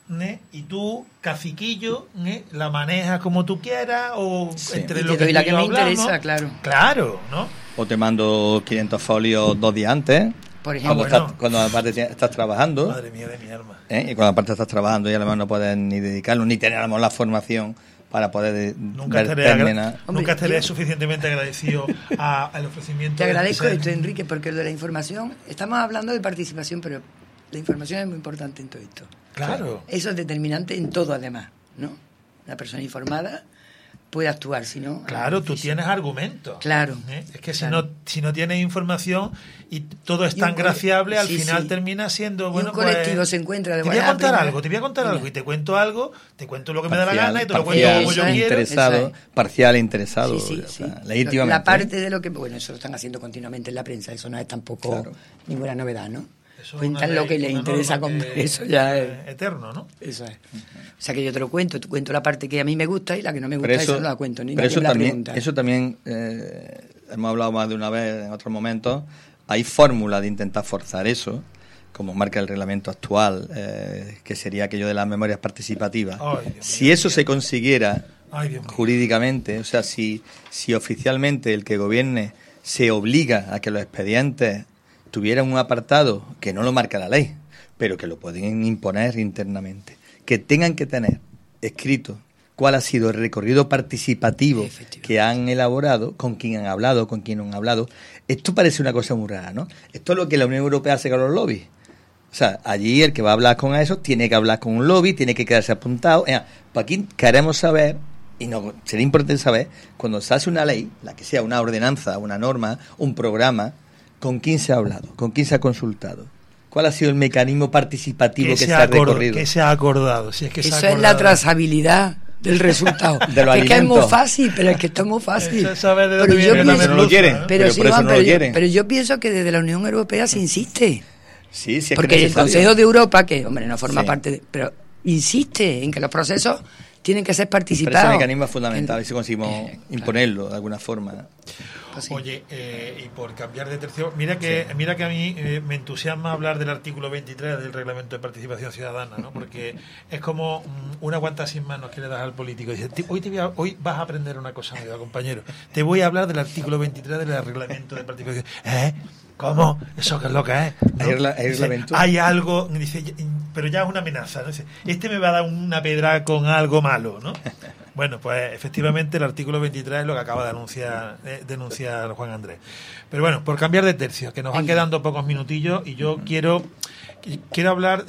¿eh? Y tú, caciquillo, ¿eh? La manejas como tú quieras o Sí. entre Y lo te que, doy la tú y que yo me hablamos. interesa, claro. Claro, ¿no? O te mando quinientos folios dos días antes, Por cuando, ejemplo. bueno. estás, cuando aparte tienes- estás trabajando, Madre mía de mi alma. ¿eh? Y cuando aparte estás trabajando y a lo mejor no puedes ni dedicarlo, ni tener a lo mejor la formación para poder de- Nunca ver estaré, términos. agra- Hombre, nunca estaré yo- suficientemente agradecido a- al ofrecimiento. Te de agradezco ser- esto, Enrique, porque lo de la información, estamos hablando de participación, pero la información es muy importante en todo esto. Claro. Eso es determinante en todo, además, ¿no? La persona informada puede actuar, si no... Claro, tú sí. tienes argumentos. Claro. ¿eh? Es que si Claro. no si no tienes información y todo es Y tan un cole- graciable, al sí, final sí. termina siendo Y bueno un colectivo pues, se encuentra de te voy a buena contar primera. algo, te voy a contar Venga. algo y te cuento algo, te cuento lo que me da la Parcial, gana y te lo cuento parcial, como yo Eso es, quiero. interesado, Eso es. parcial e interesado, Sí, sí, o sí. sea, legítimamente. La parte de lo que... Bueno, eso lo están haciendo continuamente en la prensa, eso no es tampoco Claro. ninguna novedad, ¿no? Eso es Cuentan una lo que ley, les una interesa norma comprar, que eso ya es es... eterno, ¿no? Eso es. O sea que yo te lo cuento, te cuento la parte que a mí me gusta y la que no me gusta, Pero eso, eso, no la cuento, ni pero nadie eso me la también, pregunta. eso también eh, hemos hablado más de una vez en otros momentos. Hay fórmulas de intentar forzar eso, como marca el reglamento actual, eh, que sería aquello de las memorias participativas. Ay, Dios Si mío, eso se consiguiera Ay, Dios mío. jurídicamente, o sea, si, si oficialmente el que gobierne se obliga a que los expedientes tuvieran un apartado que no lo marca la ley, pero que lo pueden imponer internamente, que tengan que tener escrito cuál ha sido el recorrido participativo Efectivamente. que han elaborado, con quién han hablado, con quién no han hablado. Esto parece una cosa muy rara, ¿no? Esto es lo que la Unión Europea hace con los lobbies. O sea, allí el que va a hablar con eso tiene que hablar con un lobby, tiene que quedarse apuntado. Eh, pues aquí queremos saber, y no, sería importante saber, cuando se hace una ley, la que sea una ordenanza, una norma, un programa, con quién se ha hablado, con quién se ha consultado, cuál ha sido el mecanismo participativo que, se se ha ha acor- recorrido. que se ha acordado, si es que se Eso ha es la acordado. trazabilidad del resultado. De los es que es muy alimentos. fácil, pero es que esto es muy fácil. Eso es saber de dónde Pero yo viene la pienso- Pero no lo quieren. merluza, ¿eh? Pero, Pero sí, por eso Juan, no lo pero, yo, quieren. pero yo pienso que desde la Unión Europea se insiste. Sí, sí, es que Porque es el necesario. Consejo de Europa, que hombre no forma Sí. parte de... Pero insiste en que los procesos tienen que ser Pero participados. ese mecanismo es fundamental, a ver si conseguimos Eh, claro. imponerlo de alguna forma. Pues sí. Oye, eh, y por cambiar de tercio, mira que mira que a mí eh, me entusiasma hablar del artículo veintitrés del Reglamento de Participación Ciudadana, ¿no? Porque es como mm, una guanta sin manos que le das al político. Dice, "Ti- hoy, te voy a- hoy vas a aprender una cosa nueva, compañero. Te voy a hablar del artículo veintitrés del Reglamento de Participación. ¿Eh? ¿Cómo? ¿Eso qué es lo que es? ¿No? Hay regla- hay Dice, reglamento. hay algo, dice, pero ya es una amenaza, ¿no? Dice, este me va a dar una pedra con algo malo, ¿no? Bueno, pues efectivamente el artículo veintitrés es lo que acaba de anunciar, eh, denunciar Juan Andrés. Pero bueno, por cambiar de tercio, que nos van quedando pocos minutillos y yo quiero quiero hablar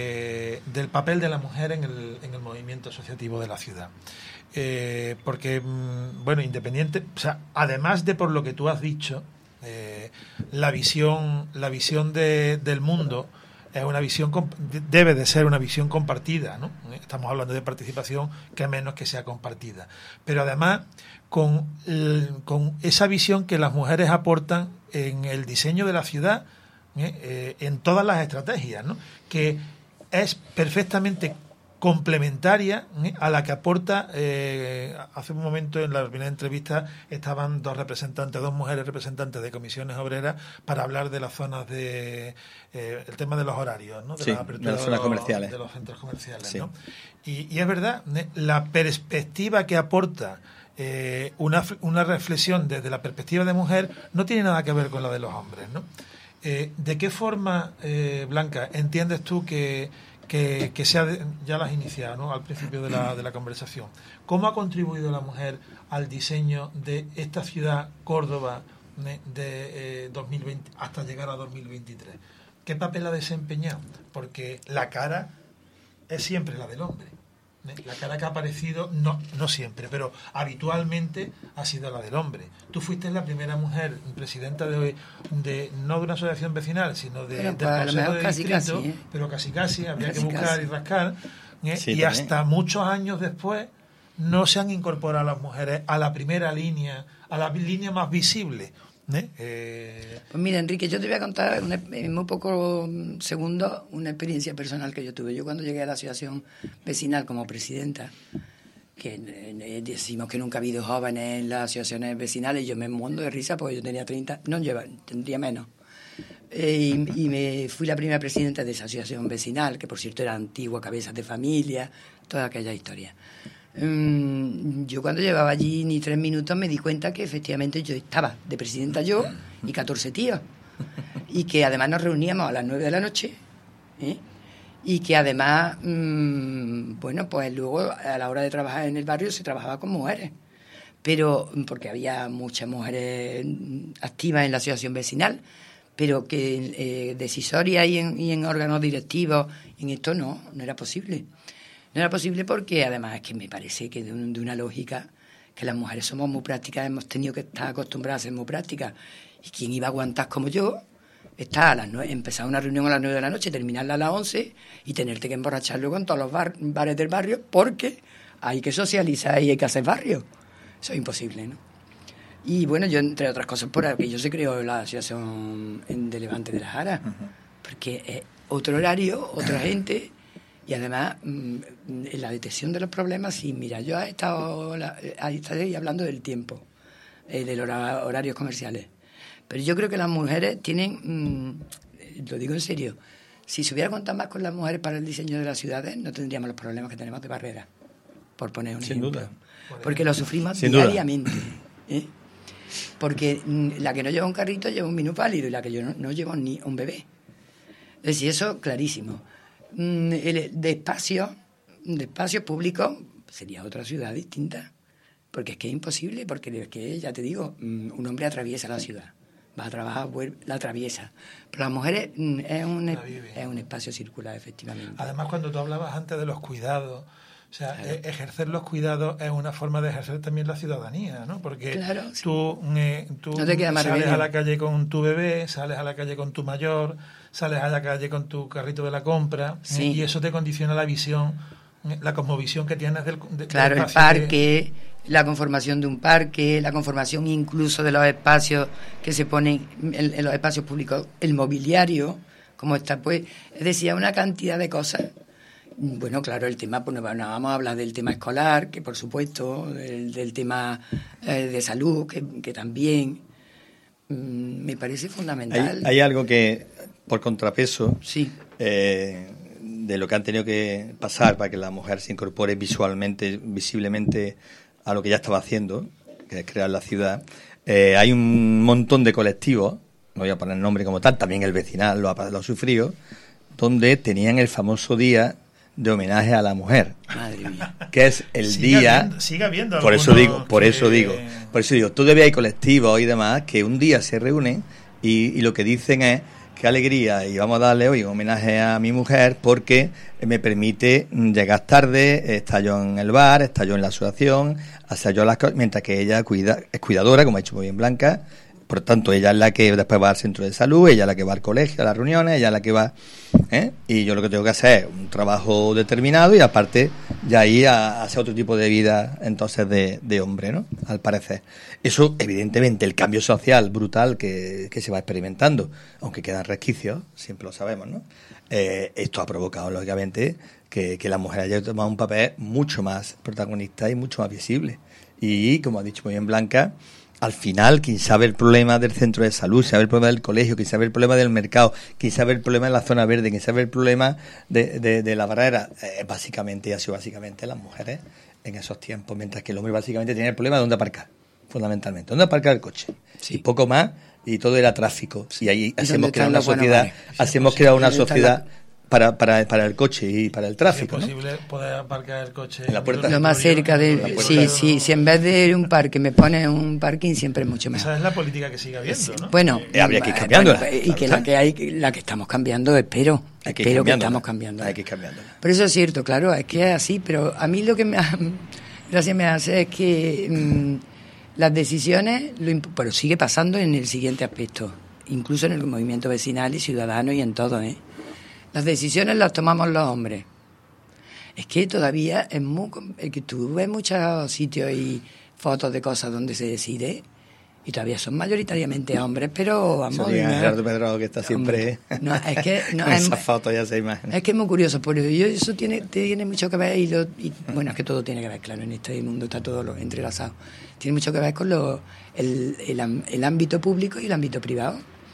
de, del papel de la mujer en el, en el movimiento asociativo de la ciudad. Eh, porque, mm, bueno, independiente, o sea, además de por lo que tú has dicho, eh, la visión, la visión de, del mundo es una visión comp- debe de ser una visión compartida, ¿no? Estamos hablando de participación, que menos que sea compartida, pero además con, el- con esa visión que las mujeres aportan en el diseño de la ciudad, ¿eh? Eh, en todas las estrategias, ¿no? Que es perfectamente complementaria, ¿eh? a la que aporta, eh, hace un momento en la primera entrevista estaban dos representantes, dos mujeres representantes de comisiones obreras para hablar de las zonas de, eh, el tema de los horarios, ¿no? De, Sí, la apertura de las zonas los- comerciales. de los centros comerciales, Sí. ¿no? Y, y es verdad, ¿eh? La perspectiva que aporta eh, una, una reflexión desde la perspectiva de mujer no tiene nada que ver con la de los hombres, ¿no? Eh, ¿De qué forma, eh, Blanca, entiendes tú que, que, que sea de- ya las has iniciado, ¿no? Al principio de la, de la conversación? ¿Cómo ha contribuido la mujer al diseño de esta ciudad, Córdoba, de, de, eh, dos mil veinte hasta llegar a dos mil veintitrés? ¿Qué papel ha desempeñado? Porque la cara es siempre la del hombre. ¿eh? La cara que ha aparecido, no, no siempre, pero habitualmente ha sido la del hombre. Tú fuiste la primera mujer presidenta de, de no de una asociación vecinal, sino de, Bueno, del pues a lo Consejo mejor de casi, Distrito, casi, ¿eh? pero casi casi, habría Casi, que buscar casi. y rascar. ¿eh? Sí, y también. hasta muchos años después no se han incorporado las mujeres a la primera línea, a la línea más visible. ¿eh? Eh, Pues mira, Enrique, yo te voy a contar una- en muy pocos segundos una experiencia personal que yo tuve. Yo cuando llegué a la asociación vecinal como presidenta, que eh, decimos que nunca ha habido jóvenes en las asociaciones vecinales, yo me mundo de risa porque yo tenía treinta, no lleva, tendría menos. eh, y, y me fui la primera presidenta de esa asociación vecinal, que por cierto era antigua, Cabezas de Familia, toda aquella historia. Um, yo cuando llevaba allí ni tres minutos me di cuenta que efectivamente yo estaba de presidenta yo y catorce tíos, y que además nos reuníamos a las nueve de la noche, ¿eh? Y que además, mmm, bueno, pues luego a la hora de trabajar en el barrio se trabajaba con mujeres, pero porque había muchas mujeres activas en la asociación vecinal, pero que eh, decisoria y en, y en órganos directivos, en esto no, no era posible. No era posible porque además es que me parece que de, un, de una lógica, que las mujeres somos muy prácticas, hemos tenido que estar acostumbradas a ser muy prácticas, y quién iba a aguantar como yo, está a las nueve, empezar una reunión a las nueve de la noche, terminarla a las once y tenerte que emborrachar luego en todos los bar, bares del barrio, porque hay que socializar y hay que hacer barrio. Eso es imposible, ¿no? Y bueno, yo, entre otras cosas, por aquello se creó la asociación de Levante de la Jara, uh-huh. porque es otro horario, otra gente, y además en la detección de los problemas, sí, mira, yo he estado ahí estaré hablando del tiempo, eh, de los horarios comerciales. Pero yo creo que las mujeres tienen, mmm, lo digo en serio, si se hubiera contado más con las mujeres para el diseño de las ciudades, no tendríamos los problemas que tenemos de barreras, por poner un Sin ejemplo. duda. Porque lo sufrimos Sin diariamente. ¿eh? Porque mmm, la que no lleva un carrito lleva un minusválido y la que yo no, no llevo ni un bebé. Es decir, eso clarísimo. Mm, el, de espacio, de espacio público sería otra ciudad distinta. Porque es que es imposible, porque es que, ya te digo, un hombre atraviesa la ciudad. Va a trabajar, vuelve, la atraviesa. Pero las mujeres mm, es, un, es un espacio circular, efectivamente. Además, cuando tú hablabas antes de los cuidados, o sea, claro. eh, ejercer los cuidados es una forma de ejercer también la ciudadanía, ¿no? Porque claro, sí. tú, eh, tú no te queda más sales remedio. a la calle con tu bebé, sales a la calle con tu mayor, sales a la calle con tu carrito de la compra, sí. eh, y eso te condiciona la visión, la cosmovisión que tienes del, de, claro, del el parque, de... la conformación de un parque, la conformación incluso de los espacios que se ponen en, en los espacios públicos, el mobiliario, como está, pues, es decir, una cantidad de cosas. Bueno, claro, el tema, pues no vamos a hablar del tema escolar, que por supuesto, del, del tema eh, de salud, que, que también mmm, me parece fundamental. Hay, hay algo que, por contrapeso, sí. eh, de lo que han tenido que pasar para que la mujer se incorpore visualmente, visiblemente a lo que ya estaba haciendo, que es crear la ciudad, eh, hay un montón de colectivos, no voy a poner nombre como tal, también el vecinal lo ha, lo ha sufrido, donde tenían el famoso día de homenaje a la mujer. Madre mía. Que es el sigue día habiendo, sigue habiendo por eso digo por que... eso digo por eso digo todavía hay colectivos y demás que un día se reúnen y, y lo que dicen es qué alegría y vamos a darle hoy un homenaje a mi mujer porque me permite llegar tarde, estar yo en el bar, estar yo en la asociación, hacer yo las cosas, mientras que ella cuida, es cuidadora, como ha dicho muy bien Blanca. Por tanto, ella es la que después va al centro de salud, ella es la que va al colegio, a las reuniones, ella es la que va... ¿eh? Y yo lo que tengo que hacer es un trabajo determinado y aparte ya ir a, a hacer otro tipo de vida entonces de, de hombre, ¿no? Al parecer. Eso, evidentemente, el cambio social brutal que, que se va experimentando, aunque quedan resquicios, siempre lo sabemos, ¿no? Eh, esto ha provocado, lógicamente, que, que la mujer haya tomado un papel mucho más protagonista y mucho más visible. Y, como ha dicho muy bien Blanca... Al final, quien sabe el problema del centro de salud, sabe el problema del colegio, quien sabe el problema del mercado, quien sabe el problema de la zona verde, quien sabe el problema de, de, de la barrera, eh, básicamente, ha sido básicamente las mujeres en esos tiempos, mientras que el hombre básicamente tenía el problema de dónde aparcar, fundamentalmente, dónde aparcar el coche, sí. Y poco más, y todo era tráfico. Y ahí ¿Y hacemos crear una bueno, sociedad, vale. hacemos crear una sociedad... Para, para, para el coche y para el tráfico, ¿no? Es posible ¿no? poder aparcar el coche en la puerta. Lo más cerca de... Sí, sí, si en vez de un parque me pone un parking, siempre es mucho mejor. Esa es la política que sigue habiendo, ¿no? Bueno, eh, habría que ir cambiándola. Bueno, y que la que hay, la que estamos cambiando, espero. Hay que espero que estamos cambiando. Hay que ir cambiándola. Pero eso es cierto, claro, es que es así, pero a mí lo que me ha, gracias me hace es que mmm, las decisiones, lo, pero sigue pasando en el siguiente aspecto, incluso en el movimiento vecinal y ciudadano y en todo, ¿eh? Las decisiones las tomamos los hombres. Es que todavía es muy... Es que tú ves muchos sitios y fotos de cosas donde se decide y todavía son mayoritariamente hombres, pero vamos... Se diga Gerardo Pedro que está siempre... No, es que... No, con es, esas fotos ya se imagina. Es que es muy curioso, porque yo, eso tiene, tiene mucho que ver y, lo, y bueno, es que todo tiene que ver, claro, en este mundo está todo lo entrelazado. Tiene mucho que ver con lo, el, el, el ámbito público y el ámbito privado.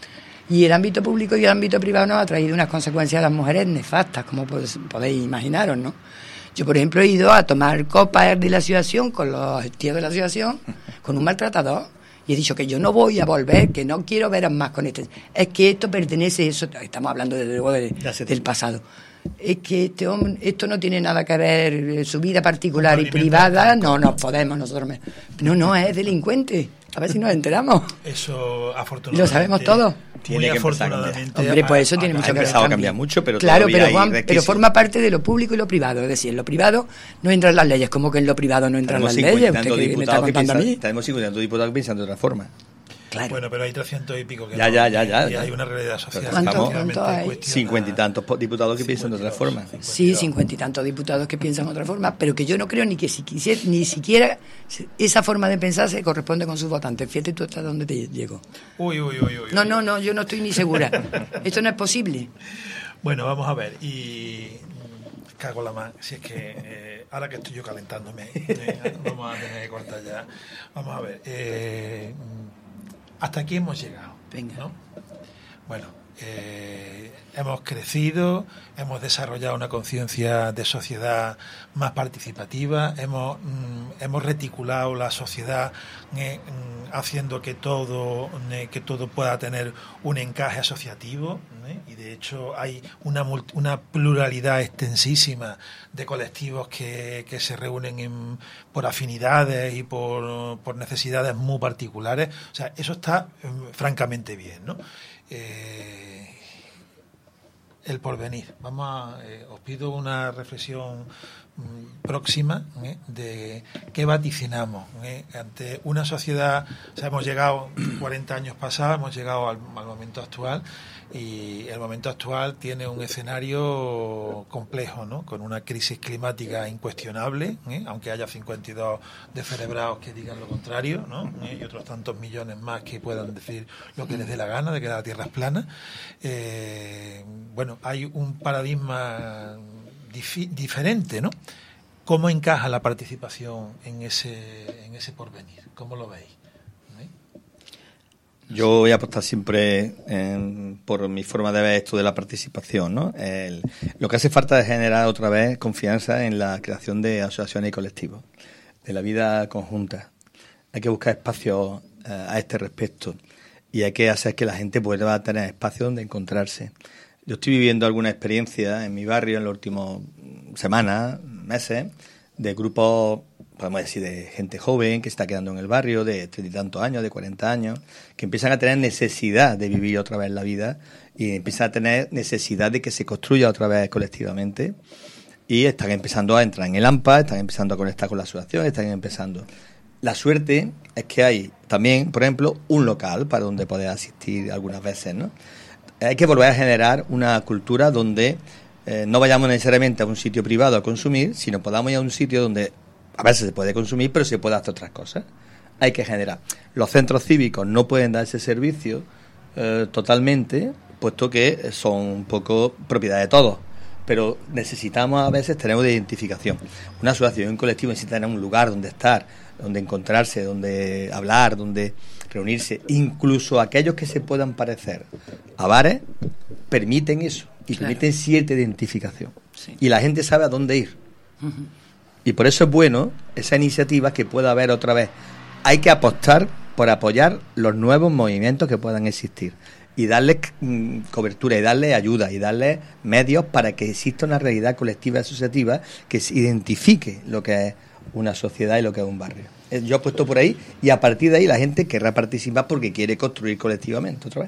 Y el ámbito público y el ámbito privado nos ha traído unas consecuencias a las mujeres nefastas, como podéis imaginaros, ¿no? Yo, por ejemplo, he ido a tomar copas de la asociación con los tíos de la asociación, con un maltratador, y he dicho que yo no voy a volver, que no quiero veros más con este. Es que esto pertenece, eso estamos hablando desde luego de, del pasado. Es que este hombre, esto no tiene nada que ver, su vida particular y privada, no nos podemos nosotros. Me, no, no, es delincuente. A ver si nos enteramos. Eso, afortunadamente. Y lo sabemos todos. Tiene que afortunadamente. Hombre, pues eso tiene mucho que ver. Ha empezado a cambiar mucho, pero claro, pero, Juan, hay pero forma parte de lo público y lo privado. Es decir, en lo privado no entran las leyes, como que en lo privado no entran las leyes. Usted que me está contando a mí. Tenemos cincuenta diputados que piensan de otra forma. Claro. Bueno, pero hay trescientos y pico que ya, no, ya, ya, ya, y ya. hay una realidad social. ¿Cuántos, ¿cuántos hay? Cincuenta y tantos diputados que piensan de otra forma. Sí, cincuenta y tantos diputados que piensan de otra forma, pero que yo no creo ni que si quisiera, ni siquiera esa forma de pensar se corresponde con sus votantes. Fíjate tú hasta dónde te llego. Uy, uy, uy, uy. No, no, no, yo no estoy ni segura. Esto no es posible. Bueno, vamos a ver. Y cago la más. Si es que eh, ahora que estoy yo calentándome, eh, vamos a tener que cortar ya. Vamos a ver. Eh, hasta aquí hemos llegado. Venga. ¿No? Bueno, eh, hemos crecido, hemos desarrollado una conciencia de sociedad más participativa, hemos, mm, hemos reticulado la sociedad eh, mm, haciendo que todo, eh, que todo pueda tener un encaje asociativo, ¿eh? Y de hecho hay una, una pluralidad extensísima de colectivos que, que se reúnen en, por afinidades y por, por necesidades muy particulares. O sea, eso está eh, francamente bien, ¿no? Eh, el porvenir. Vamos a, eh, os pido una reflexión mm, próxima ¿eh? de qué vaticinamos ¿eh? ante una sociedad. O sea, hemos llegado cuarenta años pasados, hemos llegado al, al momento actual, y el momento actual tiene un escenario complejo, ¿no? Con una crisis climática incuestionable, ¿eh? aunque haya cincuenta y dos descerebrados que digan lo contrario, ¿no? ¿Eh? Y otros tantos millones más que puedan decir lo que les dé la gana de que la Tierra es plana. Eh, bueno, hay un paradigma dif- diferente, ¿no? ¿Cómo encaja la participación en ese, en ese porvenir? ¿Cómo lo veis? Yo voy a apostar siempre eh, por mi forma de ver esto de la participación, ¿no? El, lo que hace falta es generar otra vez confianza en la creación de asociaciones y colectivos, de la vida conjunta. Hay que buscar espacios eh, a este respecto, y hay que hacer que la gente pueda tener espacios donde encontrarse. Yo estoy viviendo alguna experiencia en mi barrio en las últimas semanas, meses, de grupos, podemos decir, de gente joven que se está quedando en el barrio, de treinta y tantos años, de cuarenta años, que empiezan a tener necesidad de vivir otra vez la vida y empiezan a tener necesidad de que se construya otra vez colectivamente, y están empezando a entrar en el AMPA, están empezando a conectar con la asociación, están empezando. La suerte es que hay también, por ejemplo, un local para donde poder asistir algunas veces, ¿no? Hay que volver a generar una cultura donde eh, no vayamos necesariamente a un sitio privado a consumir, sino podamos ir a un sitio donde a veces se puede consumir, pero se puede hacer otras cosas. Hay que generar. Los centros cívicos no pueden dar ese servicio eh, totalmente, puesto que son un poco propiedad de todos. Pero necesitamos a veces tener una identificación. Una asociación, un colectivo necesita tener un lugar donde estar, donde encontrarse, donde hablar, donde reunirse. Incluso aquellos que se puedan parecer a bares permiten eso y claro, permiten cierta identificación. Sí. Y la gente sabe a dónde ir. Uh-huh. Y por eso es bueno esa iniciativa que pueda haber otra vez. Hay que apostar por apoyar los nuevos movimientos que puedan existir y darles mm, cobertura y darles ayuda y darles medios para que exista una realidad colectiva y asociativa que se identifique lo que es una sociedad y lo que es un barrio. Yo apuesto por ahí, y a partir de ahí la gente querrá participar porque quiere construir colectivamente otra vez.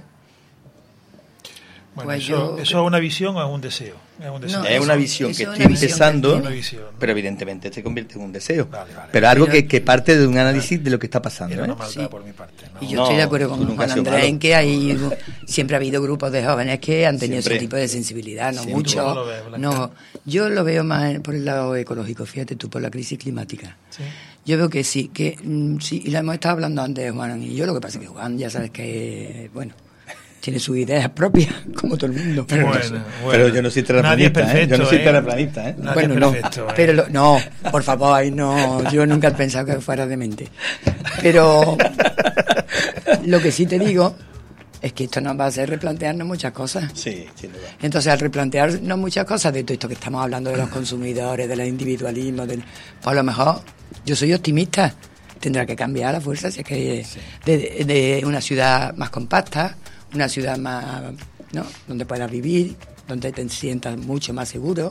Bueno, pues eso, yo... ¿eso es una visión o es un deseo? Es, un deseo. No, es una visión que estoy empezando, pero evidentemente se convierte en un deseo. Vale, vale. Pero algo que, que parte de un análisis de lo que está pasando. Era una ¿eh? maldad sí. por mi parte. ¿No? Y yo no, estoy de acuerdo con Juan Andrés en que hay siempre ha habido grupos de jóvenes que han tenido siempre. ese tipo de sensibilidad, no mucho. Lo ves, no, yo lo veo más por el lado ecológico, fíjate tú, por la crisis climática. ¿Sí? Yo veo que sí, que mm, sí, y lo hemos estado hablando antes, Juan y yo. Lo que pasa es que Juan, ya sabes que, bueno, tiene sus ideas propias, como todo el mundo. Pero, bueno, no, bueno. pero yo no soy terraplanista, perfecto, ¿eh? Yo no soy terraplanista, ¿eh? Bueno, no, perfecto, pero lo, no, por favor, no, yo nunca he pensado que fuera demente. Pero lo que sí te digo es que esto nos va a hacer replantearnos muchas cosas. Sí, sin duda. Entonces, al replantearnos muchas cosas de todo esto que estamos hablando de los consumidores, del individualismo, del, pues a lo mejor yo soy optimista. Tendrá que cambiar la fuerza, si es que sí. de, de una ciudad más compacta, una ciudad más, ¿no?, donde puedas vivir, donde te sientas mucho más seguro.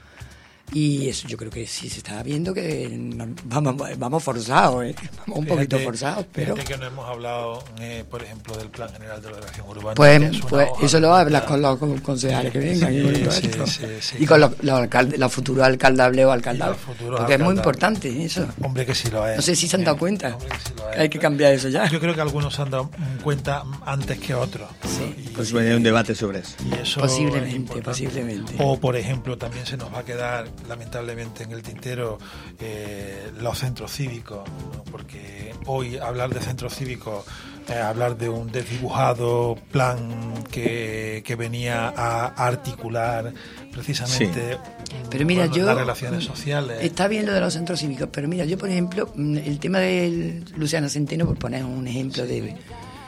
Y eso yo creo que sí se está viendo que no, vamos vamos forzados, ¿eh? Vamos un fíjate, poquito forzados. Pero fíjate que no hemos hablado, eh, por ejemplo, del Plan General de Ordenación Urbana. Pues, pues eso lo hablas con los con concejales sí, que vengan sí, y, con sí, sí, sí, y con los, los, alcaldes, los futuros alcaldables o alcaldables. Porque alcaldables. Es muy importante eso. Hombre, que sí lo es. No sé si se han dado cuenta. Hombre, que sí lo es. Hay que cambiar eso ya. Yo creo que algunos se han dado cuenta antes que otros. Sí. Y, pues hay un debate sobre eso. Y eso posiblemente, posiblemente. O, por ejemplo, también se nos va a quedar, lamentablemente, en el tintero eh, los centros cívicos, ¿no? Porque hoy hablar de centros cívicos es eh, hablar de un desdibujado plan que, que venía a articular precisamente sí. pero mira, bueno, yo, las relaciones sociales. Está bien lo de los centros cívicos, pero mira, yo por ejemplo, el tema de Luciana Centeno, por poner un ejemplo sí. de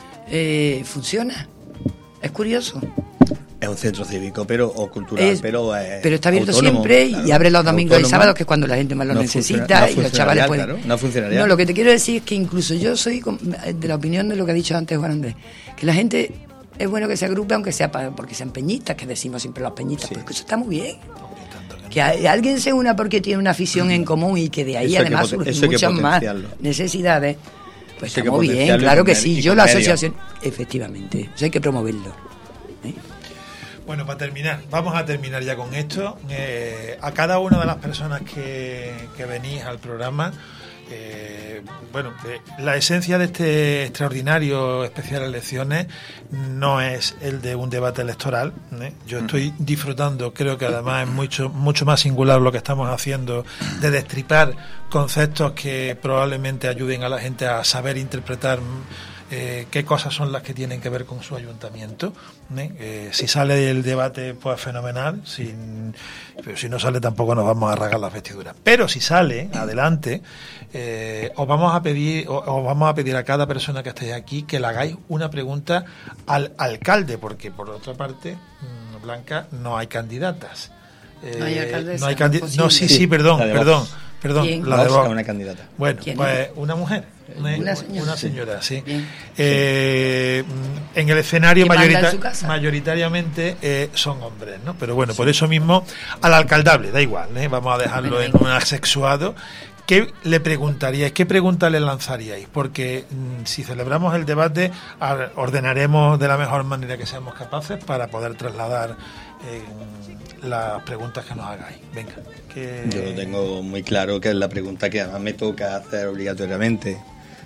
eh, funciona, es curioso. Es un centro cívico, pero o cultural, es, pero eh, pero está abierto autónomo, siempre claro, y abre los domingos autónomo, y sábados, que es cuando la gente más lo no necesita no y los chavales pueden. Claro, no funcionaría. No, lo que te quiero decir es que incluso yo soy de la opinión de lo que ha dicho antes Juan Andrés, que la gente es bueno que se agrupe aunque sea para, porque sean peñitas, que decimos siempre los peñitas, sí. porque eso está muy bien. Que alguien se una porque tiene una afición en común y que de ahí eso además surgen muchas más necesidades. Pues está muy bien, claro que sí. Yo la asociación, efectivamente, eso hay que promoverlo. ¿eh? Bueno, para terminar, vamos a terminar ya con esto. Eh, a cada una de las personas que, que venís al programa, eh, bueno, eh, la esencia de este extraordinario especial elecciones no es el de un debate electoral. ¿eh? Yo estoy disfrutando, creo que además es mucho, mucho más singular lo que estamos haciendo, de destripar conceptos que probablemente ayuden a la gente a saber interpretar Eh, qué cosas son las que tienen que ver con su ayuntamiento. ¿eh? Eh, si sale el debate, pues fenomenal, si, pero si no sale tampoco nos vamos a rasgar las vestiduras. Pero si sale, adelante, eh, os vamos a pedir os, os vamos a pedir a cada persona que estéis aquí que le hagáis una pregunta al alcalde, porque por otra parte, Blanca, no hay candidatas. Eh, no hay alcaldesa. No, hay candid- no, sí, sí, perdón, perdón. Perdón, ¿Quién? la de Vox. Una candidata. Bueno, pues una mujer. Una, una señora, una señora sí. Eh, en el escenario mayorita- en mayoritariamente eh, son hombres, ¿no? Pero bueno, sí. Por eso mismo al alcaldable, da igual, ¿eh? Vamos a dejarlo bueno, en un asexuado. ¿Qué le preguntaríais? ¿Qué pregunta le lanzaríais? Porque mmm, si celebramos el debate, ordenaremos de la mejor manera que seamos capaces para poder trasladar eh, las preguntas que nos hagáis. Venga. Que... Yo lo tengo muy claro, que es la pregunta que además me toca hacer obligatoriamente.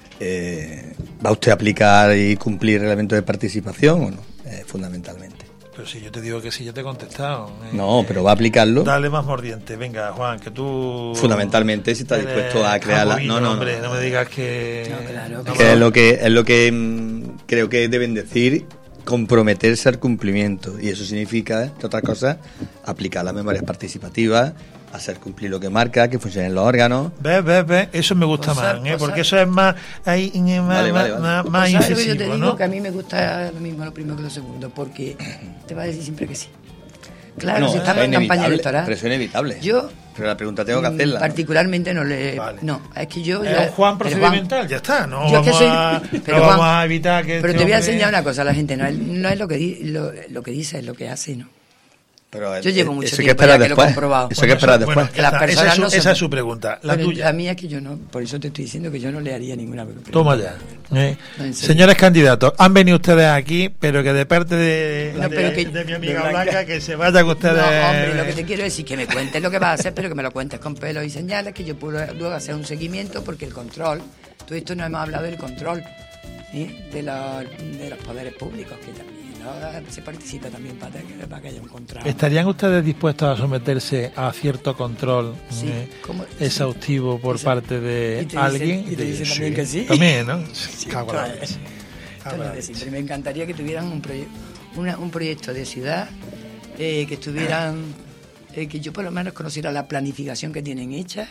Eh, ¿Va usted a aplicar y cumplir el reglamento de participación o no? Eh, fundamentalmente. Pero si yo te digo que sí, yo te he contestado. Eh, no, pero va a aplicarlo. Dale más mordiente. Venga, Juan, que tú... Fundamentalmente, si está dispuesto a crearla. No, no, hombre, no, no me digas que... No, claro, que, que es lo que es lo que mmm, creo que deben decir, comprometerse al cumplimiento. Y eso significa, entre otras cosas, aplicar las memorias participativas, hacer cumplir lo que marca, que funcionen los órganos. Ves, ves, ves, eso me gusta sea, más, ¿eh? Porque eso es más ahí, más, vale, vale, más, vale. más incisivo, incisivo, yo te digo, ¿no? que a mí me gusta lo mismo lo primero que lo segundo, porque te va a decir siempre que sí. Claro, no, si estamos en campaña electoral. Pero eso es inevitable. Yo, pero la pregunta tengo que hacerla. Particularmente no le... Vale. No, es que yo... Es ya, un Juan procedimental, Juan, ya está. No yo vamos, que soy, a, pero no Juan, vamos a evitar que... Pero este te voy a hombre... enseñar una cosa, la gente no es, no es lo, que di, lo, lo que dice, es lo que hace, ¿no? Pero el, yo llevo mucho eso tiempo que ya después. que lo he comprobado. Eso bueno, que esperar después. Bueno, que las personas esa es su, no son... esa es su pregunta. La pero tuya. A mí es que yo no, por eso te estoy diciendo que yo no le haría ninguna pregunta. Toma ya. Eh. No, señores candidatos, han venido ustedes aquí, pero que de parte de, no, de, que, de mi amiga Blanca, Blanca, que se vaya con ustedes. No, hombre, lo que te quiero decir es que me cuentes lo que vas a hacer, pero que me lo cuentes con pelos y señales, que yo puedo luego hacer un seguimiento, porque el control, todo esto no hemos hablado del control ¿eh? de, los, de los poderes públicos, que también ¿no? se participa también para que, para que haya un control. ¿Estarían ustedes dispuestos a someterse a cierto control sí, eh, ¿cómo? exhaustivo por Esa, parte de y alguien? Dicen, y te dicen sí, también que sí. También, ¿no? Sí, Cago claro. Esto es siempre. Me encantaría que tuvieran un, proye- una, un proyecto de ciudad, eh, que estuvieran, eh, que yo por lo menos conociera la planificación que tienen hecha,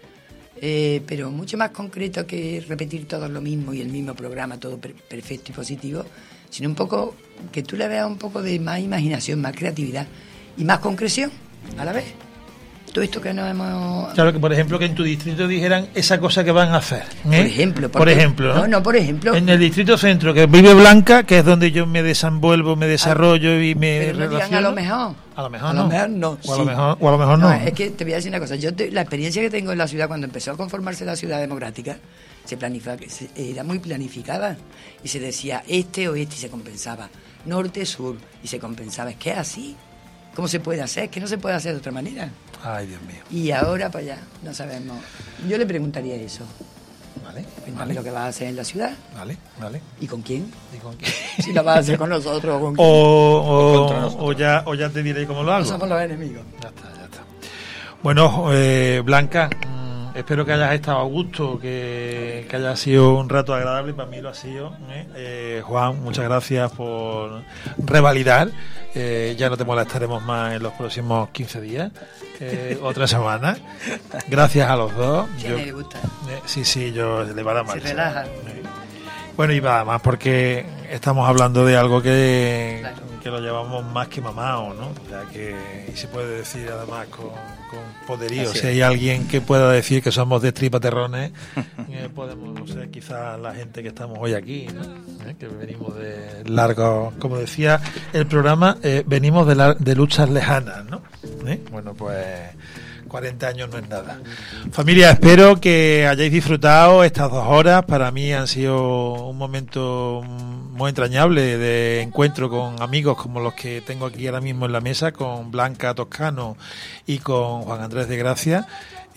eh, pero mucho más concreto que repetir todo lo mismo y el mismo programa, todo per- perfecto y positivo. sino un poco que tú le veas un poco de más imaginación, más creatividad y más concreción a la vez. Todo esto que nos hemos... Claro, que por ejemplo que en tu distrito dijeran esa cosa que van a hacer. ¿eh? Por ejemplo. Por ejemplo. No, no, no, por ejemplo. En el distrito centro, que vive Blanca, que es donde yo me desenvuelvo, me desarrollo y me Pero no digan a lo mejor. A lo mejor a no. lo mejor no. O a sí. lo mejor, o a lo mejor no. no. Es que te voy a decir una cosa. Yo te, la experiencia que tengo en la ciudad cuando empezó a conformarse la ciudad democrática, se planifica, se, era muy planificada. Y se decía este o este y se compensaba. Norte, sur y se compensaba. Es que es así. ¿Cómo se puede hacer? Es que no se puede hacer de otra manera. Ay, Dios mío. Y ahora para allá, no sabemos. Yo le preguntaría eso. Vale. Cuéntame vale. lo que vas a hacer en la ciudad. Vale, vale. ¿Y con quién? ¿Y con quién? Si lo vas a hacer con nosotros o con O, quién. o, contra nosotros. o ya, o ya te diré cómo lo No hago. somos los enemigos. Ya está, ya está. Bueno, eh, Blanca, mmm, espero que hayas estado a gusto, que, que haya sido un rato agradable. Para mí lo ha sido. ¿eh? Eh, Juan, muchas gracias por revalidar. Eh, ya no te molestaremos más en los próximos quince días, eh, otra semana. Gracias a los dos. Sí, Yo- me gusta. eh, sí, sí, yo le va a dar Se marcha. relaja. Eh, Bueno, y va más porque estamos hablando de algo que, Claro. que lo llevamos más que mamado, ¿no? O sea, que y se puede decir además con, con poderío. Así Si es. hay alguien que pueda decir que somos de tripaterrones, eh, podemos ser quizás la gente que estamos hoy aquí, ¿no? Eh, que venimos de largos, como decía el programa, eh, venimos de, la- de luchas lejanas, ¿no? ¿Eh? Bueno, pues cuarenta años no es nada. Familia, espero que hayáis disfrutado estas dos horas. Para mí han sido un momento muy entrañable de encuentro con amigos como los que tengo aquí ahora mismo en la mesa, con Blanca Toscano y con Juan Andrés de Gracia.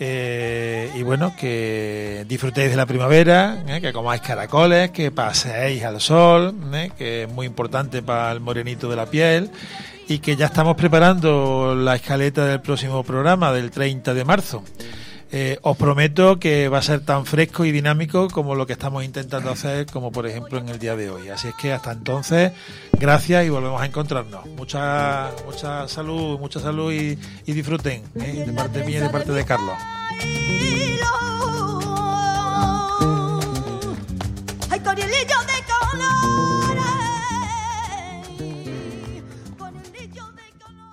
Eh, y bueno, que disfrutéis de la primavera, eh, que comáis caracoles, que paseéis al sol, eh, que es muy importante para el morenito de la piel, y que ya estamos preparando la escaleta del próximo programa del treinta de marzo. Eh, os prometo que va a ser tan fresco y dinámico como lo que estamos intentando hacer, como por ejemplo en el día de hoy. Así es que hasta entonces, gracias y volvemos a encontrarnos. Mucha mucha salud, mucha salud y, y disfruten, ¿eh? De parte mía y de parte de Carlos.